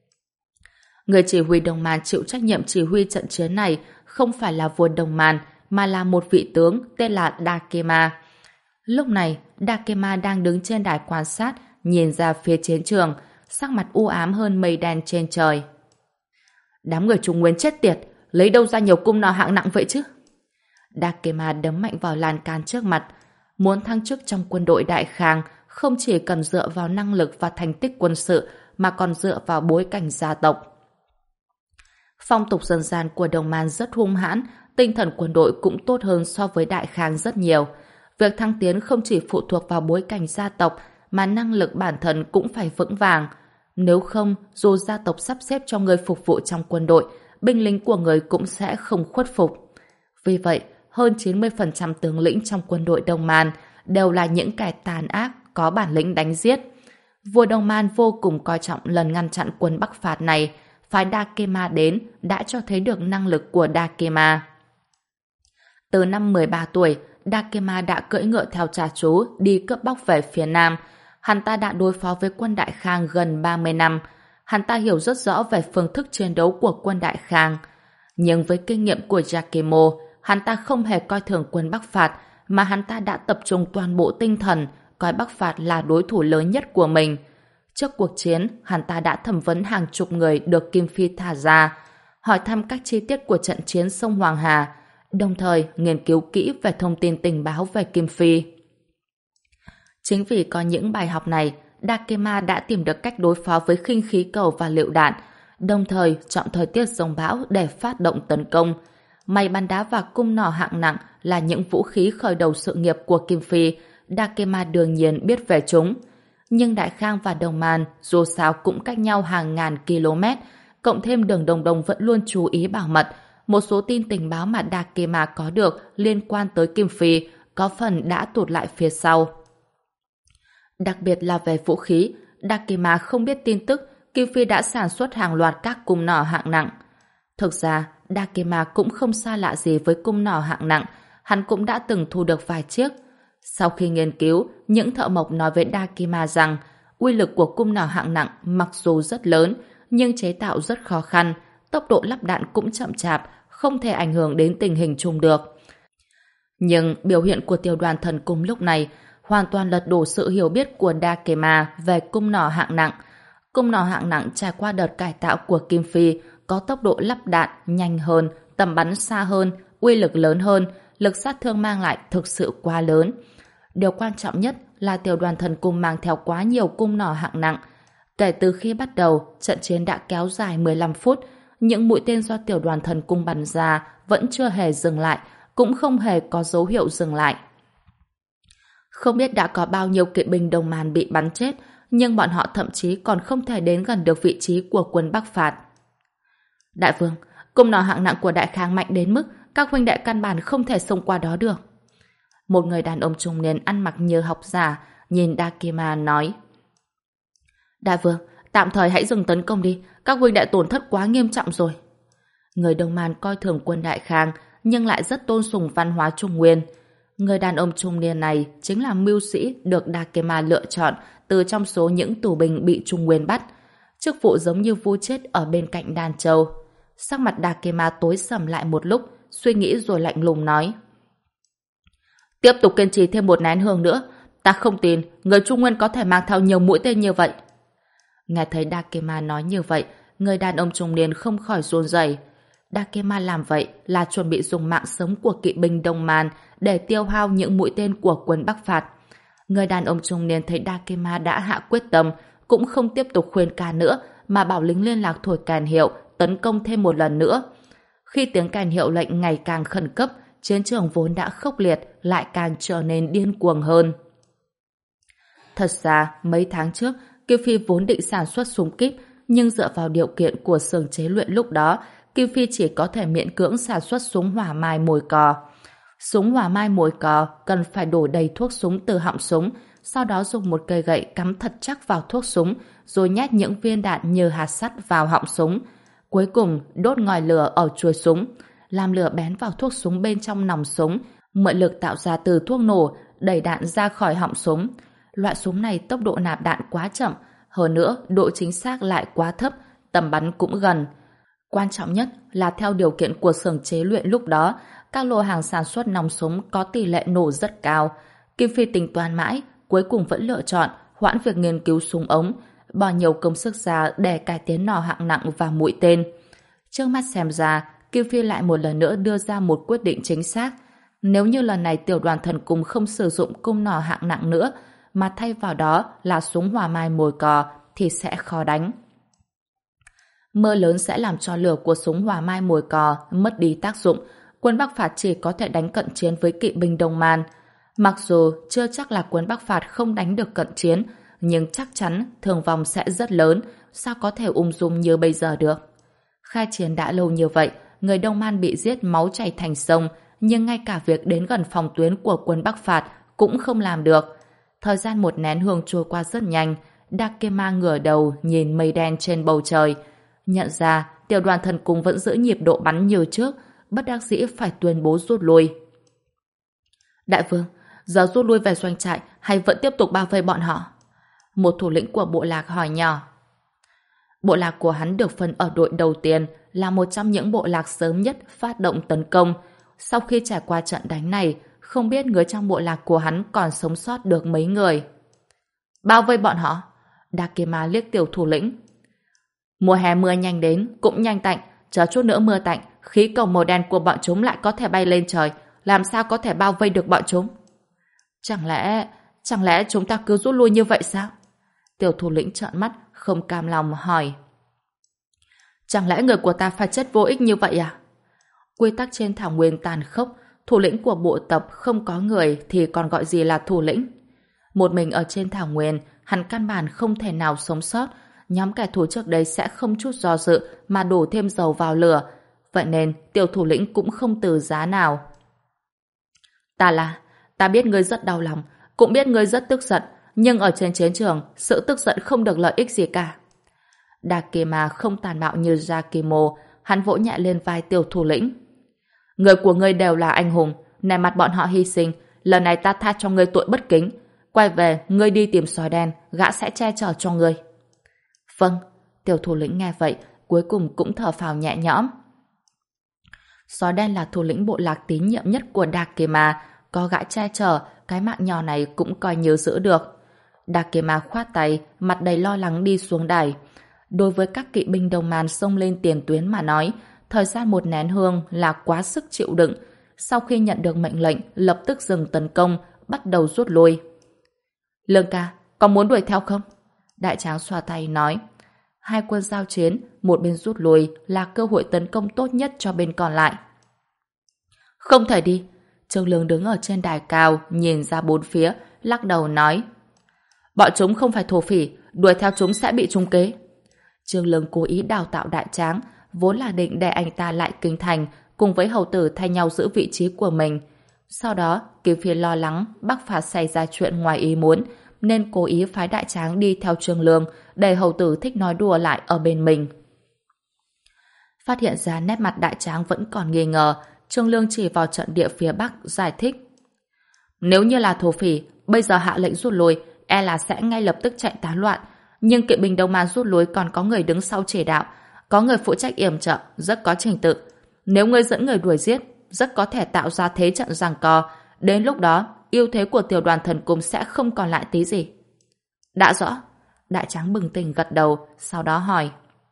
Người chỉ huy Đồng Man chịu trách nhiệm chỉ huy trận chiến này không phải là vua Đồng Man, mà là một vị tướng tên là Dakema. Lúc này, Dakema đang đứng trên đài quan sát, nhìn ra phía chiến trường, sắc mặt u ám hơn mây đen trên trời. Đám người Trung Nguyên chết tiệt, lấy đâu ra nhiều cung nỏ hạng nặng vậy chứ? Dakema đấm mạnh vào lan can trước mặt. Muốn thăng chức trong quân đội Đại Khang không chỉ cần dựa vào năng lực và thành tích quân sự mà còn dựa vào bối cảnh gia tộc. Phong tục dân gian của Đồng Man rất hung hãn, tinh thần quân đội cũng tốt hơn so với Đại Khang rất nhiều. Việc thăng tiến không chỉ phụ thuộc vào bối cảnh gia tộc mà năng lực bản thân cũng phải vững vàng. Nếu không, dù gia tộc sắp xếp cho người phục vụ trong quân đội, binh lính của người cũng sẽ không khuất phục. Vì vậy, hơn chín mươi phần trăm tướng lĩnh trong quân đội Đông Man đều là những kẻ tàn ác, có bản lĩnh đánh giết. Vua Đông Man vô cùng coi trọng lần ngăn chặn quân Bắc phạt này, phái Dakema đến đã cho thấy được năng lực của Dakema. Từ năm mười ba tuổi, Dakema đã cưỡi ngựa theo cha chú đi cướp bóc về phía Nam. Hắn ta đã đối phó với quân Đại Khang gần ba mươi năm. Hắn ta hiểu rất rõ về phương thức chiến đấu của quân Đại Khang. Nhưng với kinh nghiệm của Yakimo, hắn ta không hề coi thường quân Bắc phạt, mà hắn ta đã tập trung toàn bộ tinh thần, coi Bắc phạt là đối thủ lớn nhất của mình. Trước cuộc chiến, hắn ta đã thẩm vấn hàng chục người được Kim Phi thả ra, hỏi thăm các chi tiết của trận chiến sông Hoàng Hà, đồng thời nghiên cứu kỹ về thông tin tình báo về Kim Phi. Chính vì có những bài học này, Dakema đã tìm được cách đối phó với khinh khí cầu và lựu đạn, đồng thời chọn thời tiết giông bão để phát động tấn công. Máy bắn đá và cung nỏ hạng nặng là những vũ khí khởi đầu sự nghiệp của Kim Phi, Dakema đương nhiên biết về chúng. Nhưng Đại Khang và Đồng Man dù sao cũng cách nhau hàng ngàn km, cộng thêm Đường Đồng Đồng vẫn luôn chú ý bảo mật, một số tin tình báo mà Dakima có được liên quan tới Kim Phi có phần đã tụt lại phía sau. Đặc biệt là về vũ khí, Dakima không biết tin tức Kim Phi đã sản xuất hàng loạt các cung nỏ hạng nặng. Thực ra, Dakima cũng không xa lạ gì với cung nỏ hạng nặng, hắn cũng đã từng thu được vài chiếc. Sau khi nghiên cứu, những thợ mộc nói với Dakima rằng uy lực của cung nỏ hạng nặng mặc dù rất lớn, nhưng chế tạo rất khó khăn, tốc độ lắp đạn cũng chậm chạp, không thể ảnh hưởng đến tình hình chung được. Nhưng biểu hiện của tiểu đoàn thần cung lúc này hoàn toàn lật đổ sự hiểu biết của Dakima về cung nỏ hạng nặng. Cung nỏ hạng nặng trải qua đợt cải tạo của Kim Phi có tốc độ lắp đạn nhanh hơn, tầm bắn xa hơn, uy lực lớn hơn, lực sát thương mang lại thực sự quá lớn. Điều quan trọng nhất là tiểu đoàn thần cung mang theo quá nhiều cung nỏ hạng nặng. Kể từ khi bắt đầu, trận chiến đã kéo dài mười lăm phút, những mũi tên do tiểu đoàn thần cung bắn ra vẫn chưa hề dừng lại, cũng không hề có dấu hiệu dừng lại. Không biết đã có bao nhiêu kỵ binh Đông Man bị bắn chết, nhưng bọn họ thậm chí còn không thể đến gần được vị trí của quân Bắc phạt. Đại vương, cung nỏ hạng nặng của Đại Khang mạnh đến mức các huynh đệ căn bản không thể xông qua đó được. Một người đàn ông trung niên ăn mặc như học giả, nhìn Dakima nói. Đại vương, tạm thời hãy dừng tấn công đi, các huynh đệ tổn thất quá nghiêm trọng rồi. Người Đông Man coi thường quân Đại Khang, nhưng lại rất tôn sùng văn hóa Trung Nguyên. Người đàn ông trung niên này chính là mưu sĩ được Dakima lựa chọn từ trong số những tù binh bị Trung Nguyên bắt. Chức vụ giống như vua chết ở bên cạnh Đan Châu. Sắc mặt Dakima tối sầm lại một lúc, suy nghĩ rồi lạnh lùng nói. Tiếp tục kiên trì thêm một nén hương nữa, ta không tin người Trung Nguyên có thể mang theo nhiều mũi tên như vậy. Nghe thấy Dakima nói như vậy, người đàn ông trung niên không khỏi run rẩy. Dakima làm vậy là chuẩn bị dùng mạng sống của kỵ binh Đông Man để tiêu hao những mũi tên của quân Bắc phạt. Người đàn ông trung niên thấy Dakima đã hạ quyết tâm, cũng không tiếp tục khuyên can nữa, mà bảo lính liên lạc thổi kèn hiệu tấn công thêm một lần nữa. Khi tiếng kèn hiệu lệnh ngày càng khẩn cấp, chiến trường vốn đã khốc liệt lại càng trở nên điên cuồng hơn. Thật ra, mấy tháng trước, Kim Phi vốn định sản xuất súng kíp, nhưng dựa vào điều kiện của xưởng chế luyện lúc đó, Kim Phi chỉ có thể miễn cưỡng sản xuất súng hỏa mai mồi cò. Súng hỏa mai mồi cò cần phải đổ đầy thuốc súng từ họng súng, sau đó dùng một cây gậy cắm thật chắc vào thuốc súng, rồi nhét những viên đạn như hạt sắt vào họng súng. Cuối cùng, đốt ngòi lửa ở chuôi súng, làm lửa bén vào thuốc súng bên trong nòng súng, mượn lực tạo ra từ thuốc nổ, đẩy đạn ra khỏi họng súng. Loại súng này tốc độ nạp đạn quá chậm, hơn nữa độ chính xác lại quá thấp, tầm bắn cũng gần. Quan trọng nhất là theo điều kiện của xưởng chế luyện lúc đó, các lô hàng sản xuất nòng súng có tỷ lệ nổ rất cao. Kim Phi tính toán mãi, cuối cùng vẫn lựa chọn hoãn việc nghiên cứu súng ống, bỏ nhiều công sức ra để cải tiến nỏ hạng nặng và mũi tên. Trước mắt xem ra, Kim Phi lại một lần nữa đưa ra một quyết định chính xác. Nếu như lần này tiểu đoàn thần cung không sử dụng cung nỏ hạng nặng nữa, mà thay vào đó là súng hỏa mai mồi cò, thì sẽ khó đánh. Mưa lớn sẽ làm cho lửa của súng hỏa mai mồi cò mất đi tác dụng, quân Bắc phạt chỉ có thể đánh cận chiến với kỵ binh Đông Man. Mặc dù chưa chắc là quân Bắc phạt không đánh được cận chiến, nhưng chắc chắn thương vong sẽ rất lớn, sao có thể ung dung như bây giờ được. Khai chiến đã lâu như vậy, người Đông Man bị giết máu chảy thành sông, nhưng ngay cả việc đến gần phòng tuyến của quân Bắc phạt cũng không làm được. Thời gian một nén hương trôi qua rất nhanh, Dakima ngửa đầu nhìn mây đen trên bầu trời. Nhận ra tiểu đoàn thần cung vẫn giữ nhịp độ bắn như trước, bất đắc dĩ phải tuyên bố rút lui. Đại vương, giờ rút lui về doanh trại hay vẫn tiếp tục bao vây bọn họ? Một thủ lĩnh của bộ lạc hỏi nhỏ. Bộ lạc của hắn được phân ở đội đầu tiên, là một trong những bộ lạc sớm nhất phát động tấn công. Sau khi trải qua trận đánh này, không biết người trong bộ lạc của hắn còn sống sót được mấy người. Bao vây bọn họ? Dakima liếc tiểu thủ lĩnh. Mùa hè mưa nhanh đến, cũng nhanh tạnh, chờ chút nữa mưa tạnh, khí cầu màu đen của bọn chúng lại có thể bay lên trời, làm sao có thể bao vây được bọn chúng? Chẳng lẽ, chẳng lẽ chúng ta cứ rút lui như vậy sao? Tiểu thủ lĩnh trợn mắt, không cam lòng hỏi. Chẳng lẽ người của ta phải chết vô ích như vậy à? Quy tắc trên thảo nguyên tàn khốc, thủ lĩnh của bộ tộc không có người thì còn gọi gì là thủ lĩnh? Một mình ở trên thảo nguyên, hắn căn bản không thể nào sống sót, nhóm kẻ thù trước đây sẽ không chút do dự mà đổ thêm dầu vào lửa. Vậy nên tiểu thủ lĩnh cũng không từ giá nào. Ta là, ta biết ngươi rất đau lòng, cũng biết ngươi rất tức giận, nhưng ở trên chiến trường, sự tức giận không được lợi ích gì cả. Dakima không tàn bạo như Yakimo, hắn vỗ nhẹ lên vai tiểu thủ lĩnh. Người của ngươi đều là anh hùng, nể mặt bọn họ hy sinh, lần này ta tha cho ngươi tội bất kính. Quay về, ngươi đi tìm sói đen, gã sẽ che chở cho ngươi. Vâng, tiểu thủ lĩnh nghe vậy, cuối cùng cũng thở phào nhẹ nhõm. Sói đen là thủ lĩnh bộ lạc tín nhiệm nhất của Dakima, có gã che chở, cái mạng nhỏ này cũng coi như giữ được. Dakima khoát tay, mặt đầy lo lắng đi xuống đài. Đối với các kỵ binh đồng màn xông lên tiền tuyến mà nói, thời gian một nén hương là quá sức chịu đựng. Sau khi nhận được mệnh lệnh, lập tức dừng tấn công, bắt đầu rút lui. Lương ca, có muốn đuổi theo không? Đại tráng xoa tay nói. Hai quân giao chiến, một bên rút lui là cơ hội tấn công tốt nhất cho bên còn lại. Không thể đi. Trương Lương đứng ở trên đài cao, nhìn ra bốn phía, lắc đầu nói. Bọn chúng không phải thổ phỉ, đuổi theo chúng sẽ bị trúng kế. Trương Lương cố ý đào tạo đại tráng, vốn là định để anh ta lại kinh thành, cùng với hầu tử thay nhau giữ vị trí của mình. Sau đó, Kim Phiên lo lắng Bắc Phạt xảy ra chuyện ngoài ý muốn, nên cố ý phái đại tráng đi theo Trương Lương, để hầu tử thích nói đùa lại ở bên mình. Phát hiện ra nét mặt đại tráng vẫn còn nghi ngờ, Trương Lương chỉ vào trận địa phía Bắc giải thích. Nếu như là thổ phỉ, bây giờ hạ lệnh rút lui, e là sẽ ngay lập tức chạy tán loạn. Nhưng kỵ binh Đông Man rút lui còn có người đứng sau chỉ đạo, có người phụ trách yểm trợ, rất có trình tự. Nếu ngươi dẫn người đuổi giết, rất có thể tạo ra thế trận giằng co. Đến lúc đó, ưu thế của tiểu đoàn thần cung sẽ không còn lại tí gì. Đã rõ. Đại tráng bừng tỉnh gật đầu, sau đó hỏi.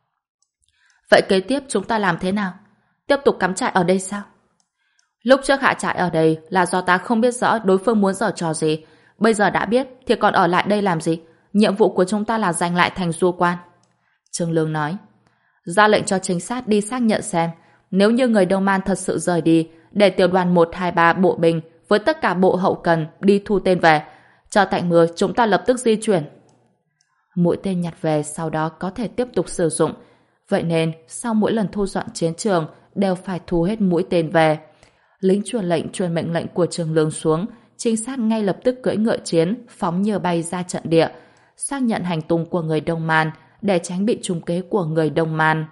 Vậy kế tiếp chúng ta làm thế nào? Tiếp tục cắm trại ở đây sao? Lúc trước hạ trại ở đây là do ta không biết rõ đối phương muốn giở trò gì. Bây giờ đã biết thì còn ở lại đây làm gì? Nhiệm vụ của chúng ta là giành lại thành Du Quan. Trương Lương nói. Ra lệnh cho trinh sát đi xác nhận xem, nếu như người Đông Man thật sự rời đi, để tiểu đoàn một hai ba bộ binh với tất cả bộ hậu cần đi thu tên về. Chờ tạnh mưa chúng ta lập tức di chuyển. Mũi tên nhặt về sau đó có thể tiếp tục sử dụng. Vậy nên sau mỗi lần thu dọn chiến trường đều phải thu hết mũi tên về. Lính truyền lệnh truyền mệnh lệnh của Trương Lương xuống, trinh sát ngay lập tức cưỡi ngựa chiến phóng như bay ra trận địa, xác nhận hành tung của người Đông Man để tránh bị trúng kế của người Đông Man.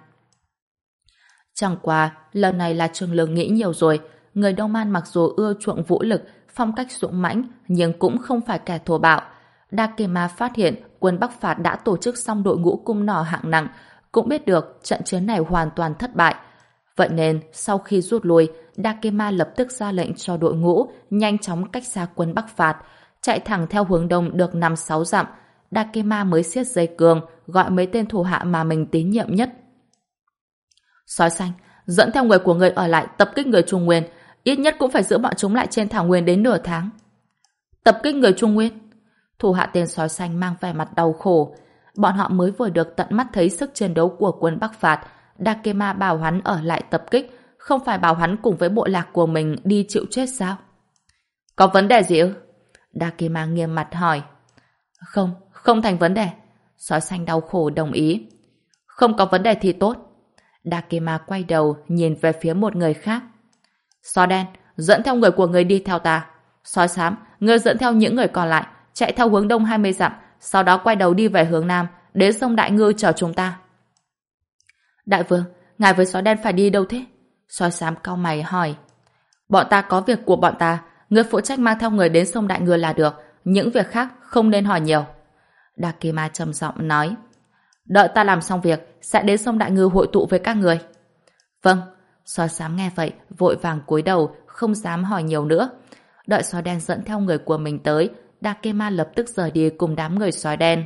Chẳng qua, lần này là Trương Lương nghĩ nhiều rồi. Người Đông Man mặc dù ưa chuộng vũ lực, phong cách dũng mãnh, nhưng cũng không phải kẻ thô bạo. Dakima phát hiện quân Bắc Phạt đã tổ chức xong đội ngũ cung nỏ hạng nặng, cũng biết được trận chiến này hoàn toàn thất bại. Vậy nên, sau khi rút lui, Dakima lập tức ra lệnh cho đội ngũ nhanh chóng cách xa quân Bắc Phạt, chạy thẳng theo hướng đông được năm sáu dặm. Dakima mới siết dây cương, gọi mấy tên thủ hạ mà mình tín nhiệm nhất. Sói xanh, dẫn theo người của người ở lại tập kích người Trung Nguyên, ít nhất cũng phải giữ bọn chúng lại trên thảo nguyên đến nửa tháng. Tập kích người Trung Nguyên? Thủ hạ tên sói xanh mang vẻ mặt đau khổ. Bọn họ mới vừa được tận mắt thấy sức chiến đấu của quân Bắc Phạt. Dakima bảo hắn ở lại tập kích, không phải bảo hắn cùng với bộ lạc của mình đi chịu chết sao? Có vấn đề gì ư? Dakima nghiêm mặt hỏi. Không, không thành vấn đề. Sói xanh đau khổ đồng ý. Không có vấn đề thì tốt. Dakima quay đầu nhìn về phía một người khác. Sói đen, dẫn theo người của người đi theo ta. Sói xám, ngươi dẫn theo những người còn lại, chạy theo hướng đông hai mươi dặm, sau đó quay đầu đi về hướng nam, đến sông Đại Ngư chờ chúng ta. Đại vương, ngài với sói đen phải đi đâu thế? Sói xám cau mày hỏi. Bọn ta có việc của bọn ta, ngươi phụ trách mang theo người đến sông Đại Ngư là được, những việc khác không nên hỏi nhiều. Dakima trầm giọng nói. Đợi ta làm xong việc, sẽ đến sông Đại Ngư hội tụ với các người. Vâng. Sói xám nghe vậy, vội vàng cúi đầu, không dám hỏi nhiều nữa. Đợi sói đen dẫn theo người của mình tới, Dakima lập tức rời đi cùng đám người sói đen.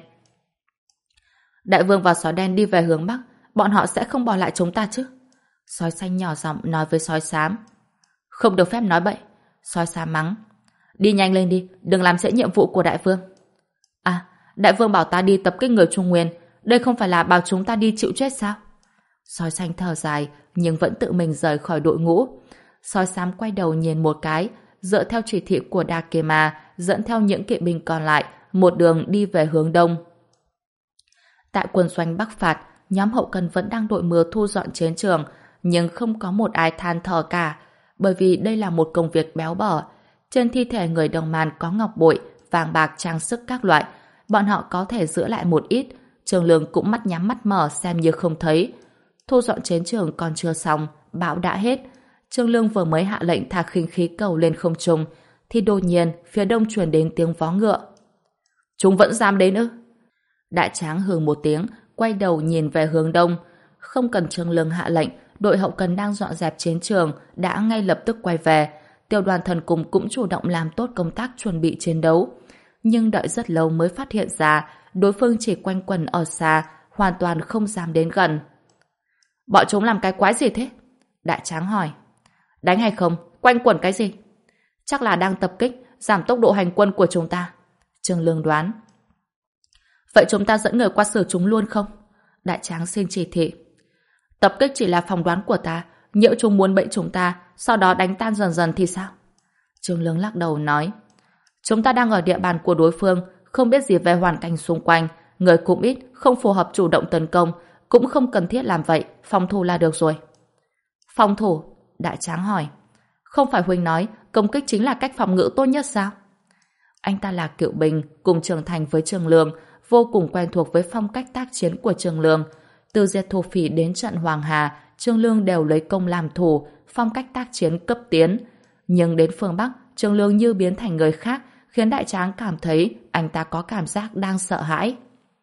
Đại vương và sói đen đi về hướng Bắc, bọn họ sẽ không bỏ lại chúng ta chứ? Sói xanh nhỏ giọng nói với sói xám. Không được phép nói bậy. Sói xám mắng. Đi nhanh lên đi, đừng làm trễ nhiệm vụ của đại vương. À, đại vương bảo ta đi tập kích người Trung Nguyên, đây không phải là bảo chúng ta đi chịu chết sao? Sói xanh thở dài, nhưng vẫn tự mình rời khỏi đội ngũ. Sói xám quay đầu nhìn một cái, dựa theo chỉ thị của Dakima, dẫn theo những kỵ binh còn lại, một đường đi về hướng đông. Tại quân doanh Bắc Phạt, nhóm hậu cần vẫn đang đội mưa thu dọn chiến trường, nhưng không có một ai than thở cả, bởi vì đây là một công việc béo bở. Trên thi thể người đồng man có ngọc bội, vàng bạc trang sức các loại, bọn họ có thể giữ lại một ít. Trường Lương cũng mắt nhắm mắt mở xem như không thấy. Thu dọn chiến trường còn chưa xong, bão đã hết. Trương Lương vừa mới hạ lệnh thả khinh khí cầu lên không trung, thì đột nhiên phía đông truyền đến tiếng vó ngựa. Chúng vẫn dám đến ư? Đại Tráng hừ một tiếng, quay đầu nhìn về hướng đông. Không cần Trương Lương hạ lệnh, đội hậu cần đang dọn dẹp chiến trường đã ngay lập tức quay về. Tiểu đoàn thần cung cũng chủ động làm tốt công tác chuẩn bị chiến đấu. Nhưng đợi rất lâu mới phát hiện ra đối phương chỉ quanh quẩn ở xa, hoàn toàn không dám đến gần. Bọn chúng làm cái quái gì thế? Đại Tráng hỏi. Đánh hay không? Quanh quẩn cái gì? Chắc là đang tập kích, giảm tốc độ hành quân của chúng ta. Trương Lương đoán. Vậy chúng ta dẫn người qua xử chúng luôn không? Đại Tráng xin chỉ thị. Tập kích chỉ là phỏng đoán của ta, nhỡ chúng muốn bẫy chúng ta, sau đó đánh tan dần dần thì sao? Trương Lương lắc đầu nói. Chúng ta đang ở địa bàn của đối phương, không biết gì về hoàn cảnh xung quanh, người cũng ít, không phù hợp chủ động tấn công, cũng không cần thiết làm vậy, phòng thủ là được rồi. Phòng thủ? Đại Tráng hỏi. Không phải huynh nói công kích chính là cách phòng ngự tốt nhất sao? Anh ta là cựu binh, cùng trưởng thành với Trương Lương, vô cùng quen thuộc với phong cách tác chiến của Trương Lương. Từ diệt thổ phỉ đến trận Hoàng Hà, Trương Lương đều lấy công làm thủ, phong cách tác chiến cấp tiến. Nhưng đến phương Bắc, Trương Lương như biến thành người khác, khiến Đại Tráng cảm thấy anh ta có cảm giác đang sợ hãi.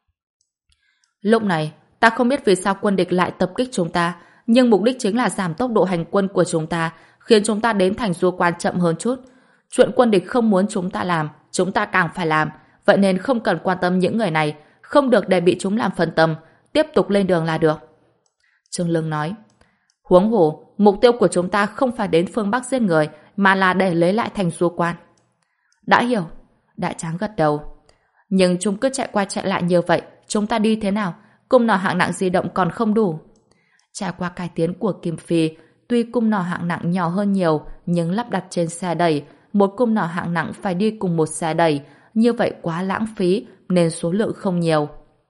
Lúc này, ta không biết vì sao quân địch lại tập kích chúng ta, nhưng mục đích chính là giảm tốc độ hành quân của chúng ta, khiến chúng ta đến thành Du Quan chậm hơn chút. Chuyện quân địch không muốn chúng ta làm, chúng ta càng phải làm, vậy nên không cần quan tâm những người này, không được để bị chúng làm phân tâm, tiếp tục lên đường là được. Trương Lương nói. Huống hồ, mục tiêu của chúng ta không phải đến phương Bắc giết người, mà là để lấy lại thành Du Quan. Đã hiểu. Đại Tráng gật đầu. Nhưng chúng cứ chạy qua chạy lại như vậy, chúng ta đi thế nào? Cung nỏ hạng nặng di động còn không đủ. Trải qua cải tiến của Kim Phi, tuy cung nỏ hạng nặng nhỏ hơn nhiều, nhưng lắp đặt trên xe đẩy, một cung nỏ hạng nặng phải đi cùng một xe đẩy, như vậy quá lãng phí, nên số lượng không nhiều.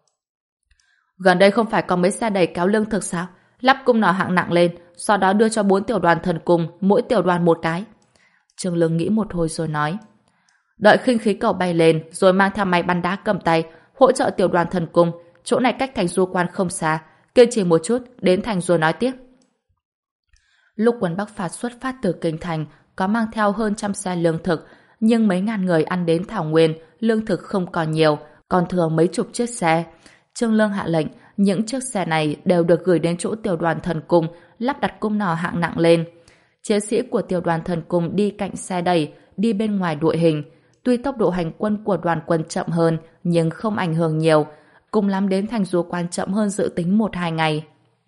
Gần đây không phải có mấy xe đẩy kéo lương thực sao? Lắp cung nỏ hạng nặng lên, sau đó đưa cho bốn tiểu đoàn thần cung, mỗi tiểu đoàn một cái. Trương Lương nghĩ một hồi rồi nói. Đợi khinh khí cầu bay lên, rồi mang theo máy bắn đá cầm tay, hỗ trợ tiểu đoàn thần cung. Chỗ này cách thành Du Quan không xa, kiên trì một chút, đến thành rồi nói tiếp. Lúc quân Bắc Phạt xuất phát từ kinh thành, có mang theo hơn trăm xe lương thực, nhưng mấy ngàn người ăn đến thảo nguyên, lương thực không còn nhiều, còn thừa mấy chục chiếc xe. Trương Lương hạ lệnh, những chiếc xe này đều được gửi đến chỗ tiểu đoàn thần cung, lắp đặt cung nỏ hạng nặng lên. Chiến sĩ của tiểu đoàn thần cung đi cạnh xe đẩy, đi bên ngoài đội hình. Tuy tốc độ hành quân của đoàn quân chậm hơn, nhưng không ảnh hưởng nhiều, cùng lắm đến thành Du Quan chậm hơn dự tính một hai ngày.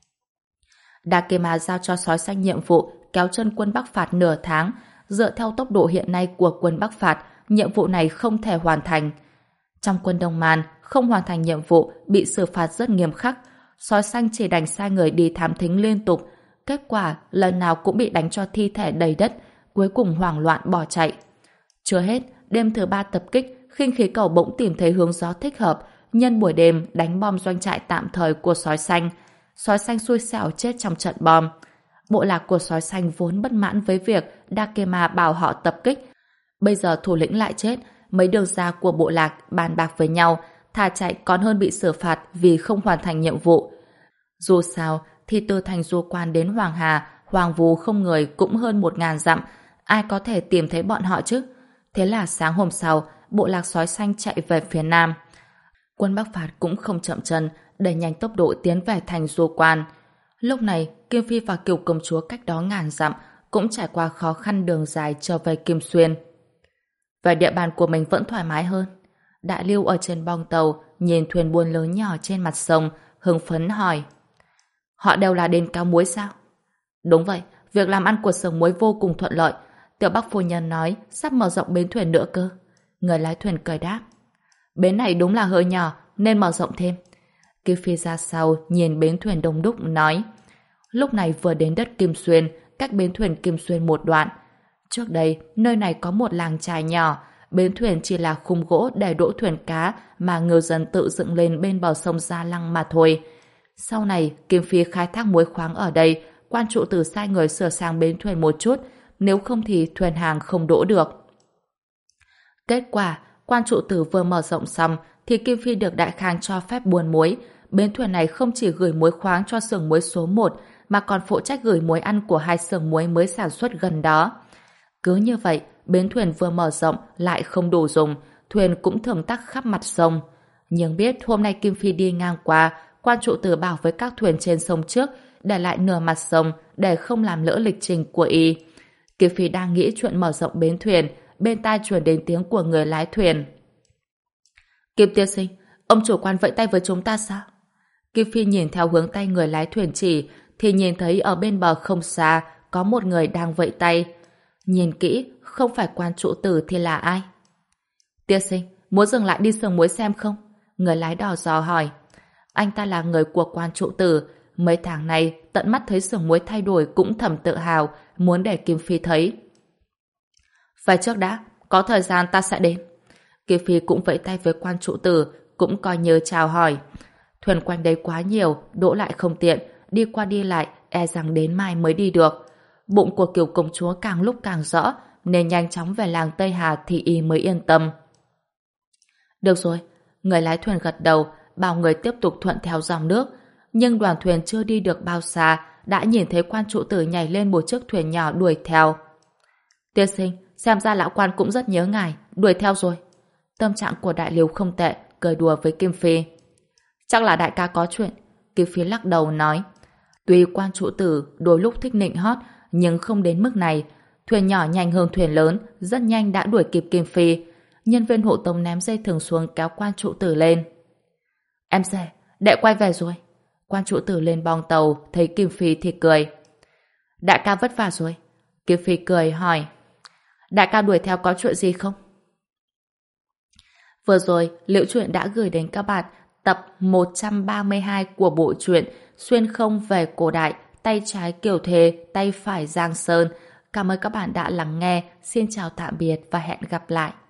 Dakema giao cho sói xanh nhiệm vụ kéo chân quân Bắc Phạt nửa tháng. Dựa theo tốc độ hiện nay của quân Bắc Phạt, nhiệm vụ này không thể hoàn thành. Trong quân Đông Man, không hoàn thành nhiệm vụ bị xử phạt rất nghiêm khắc. Sói xanh chỉ đành sai người đi thám thính liên tục. Kết quả lần nào cũng bị đánh cho thi thể đầy đất, cuối cùng hoảng loạn bỏ chạy. Chưa hết, đêm thứ ba tập kích, khinh khí cầu bỗng tìm thấy hướng gió thích hợp, nhân buổi đêm đánh bom doanh trại tạm thời của sói xanh. Sói xanh xui xẻo chết trong trận bom. Bộ lạc của sói xanh vốn bất mãn với việc Dakema bảo họ tập kích. Bây giờ thủ lĩnh lại chết, mấy đường gia của bộ lạc bàn bạc với nhau, thà chạy còn hơn bị xử phạt vì không hoàn thành nhiệm vụ. Dù sao, thì từ thành Du Quan đến Hoàng Hà, Hoàng Vù không người cũng hơn một ngàn dặm, ai có thể tìm thấy bọn họ chứ? Thế là sáng hôm sau, bộ lạc sói xanh chạy về phía nam. Quân Bắc Phạt cũng không chậm chân, đẩy nhanh tốc độ tiến về thành Du Quan. Lúc này, Kim Phi và Kiều Công Chúa cách đó ngàn dặm cũng trải qua khó khăn đường dài trở về Kim Xuyên. Về địa bàn của mình vẫn thoải mái hơn. Đại Lưu ở trên bong tàu nhìn thuyền buôn lớn nhỏ trên mặt sông, hưng phấn hỏi. Họ đều là đến cao muối sao? Đúng vậy, việc làm ăn của xưởng muối vô cùng thuận lợi. Tiểu Bắc phu nhân nói sắp mở rộng bến thuyền nữa cơ. Người lái thuyền cười đáp. Bến này đúng là hơi nhỏ, nên mở rộng thêm. Kim Phi ra sau nhìn bến thuyền đông đúc nói. Lúc này vừa đến đất Kim Xuyên, cách bến thuyền Kim Xuyên một đoạn. Trước đây, nơi này có một làng chài nhỏ, bến thuyền chỉ là khung gỗ để đỗ thuyền cá mà ngư dân tự dựng lên bên bờ sông Gia Lăng mà thôi. Sau này, Kim Phi khai thác muối khoáng ở đây, quan trụ tử sai người sửa sang bến thuyền một chút, nếu không thì thuyền hàng không đỗ được. Kết quả, quan trụ tử vừa mở rộng xong thì Kim Phi được Đại Khang cho phép buôn muối. Bến thuyền này không chỉ gửi muối khoáng cho xưởng muối số một mà còn phụ trách gửi muối ăn của hai xưởng muối mới sản xuất gần đó. Cứ như vậy, bến thuyền vừa mở rộng lại không đủ dùng, thuyền cũng thường tắc khắp mặt sông. Nhưng biết hôm nay Kim Phi đi ngang qua, quan trụ tử bảo với các thuyền trên sông trước để lại nửa mặt sông để không làm lỡ lịch trình của y. Kim Phi đang nghĩ chuyện mở rộng bến thuyền, bên tai truyền đến tiếng của người lái thuyền. Kim tiên sinh, ông chủ quan vẫy tay với chúng ta sao? Kim Phi nhìn theo hướng tay người lái thuyền chỉ, thì nhìn thấy ở bên bờ không xa có một người đang vẫy tay. Nhìn kỹ, không phải quan trụ tử thì là ai? Tiên sinh, muốn dừng lại đi xưởng muối xem không? Người lái đò dò hỏi. Anh ta là người của quan trụ tử. Mấy tháng nay, tận mắt thấy xưởng muối thay đổi cũng thầm tự hào, muốn để Kim Phi thấy. Phải trước đã, có thời gian ta sẽ đến. Kim Phi cũng vẫy tay với quan trụ tử, cũng coi như chào hỏi. Thuyền quanh đây quá nhiều, đỗ lại không tiện, đi qua đi lại, e rằng đến mai mới đi được. Bụng của Kiều công chúa càng lúc càng rõ, nên nhanh chóng về làng Tây Hà thì y mới yên tâm. Được rồi, người lái thuyền gật đầu, bảo người tiếp tục thuận theo dòng nước. Nhưng đoàn thuyền chưa đi được bao xa, đã nhìn thấy quan trụ tử nhảy lên một chiếc thuyền nhỏ đuổi theo. Tiên sinh, xem ra lão quan cũng rất nhớ ngài, đuổi theo rồi. Tâm trạng của đại liếu không tệ, cười đùa với Kim Phi. Chắc là đại ca có chuyện. Kim Phi lắc đầu nói. Tuy quan trụ tử đôi lúc thích nịnh hót, nhưng không đến mức này. Thuyền nhỏ nhanh hơn thuyền lớn, rất nhanh đã đuổi kịp Kim Phi. Nhân viên hộ tống ném dây thừng xuống kéo quan trụ tử lên. Em dè, đệ quay về rồi. Quan trụ tử lên bong tàu, thấy Kim Phi thì cười. Đại ca vất vả rồi. Kim Phi cười hỏi. Đại ca đuổi theo có chuyện gì không? Vừa rồi, Liễu Chuyện đã gửi đến các bạn tập một trăm ba mươi hai của bộ truyện Xuyên không về cổ đại, tay trái Kiều Thề, tay phải Giang Sơn. Cảm ơn các bạn đã lắng nghe. Xin chào tạm biệt và hẹn gặp lại.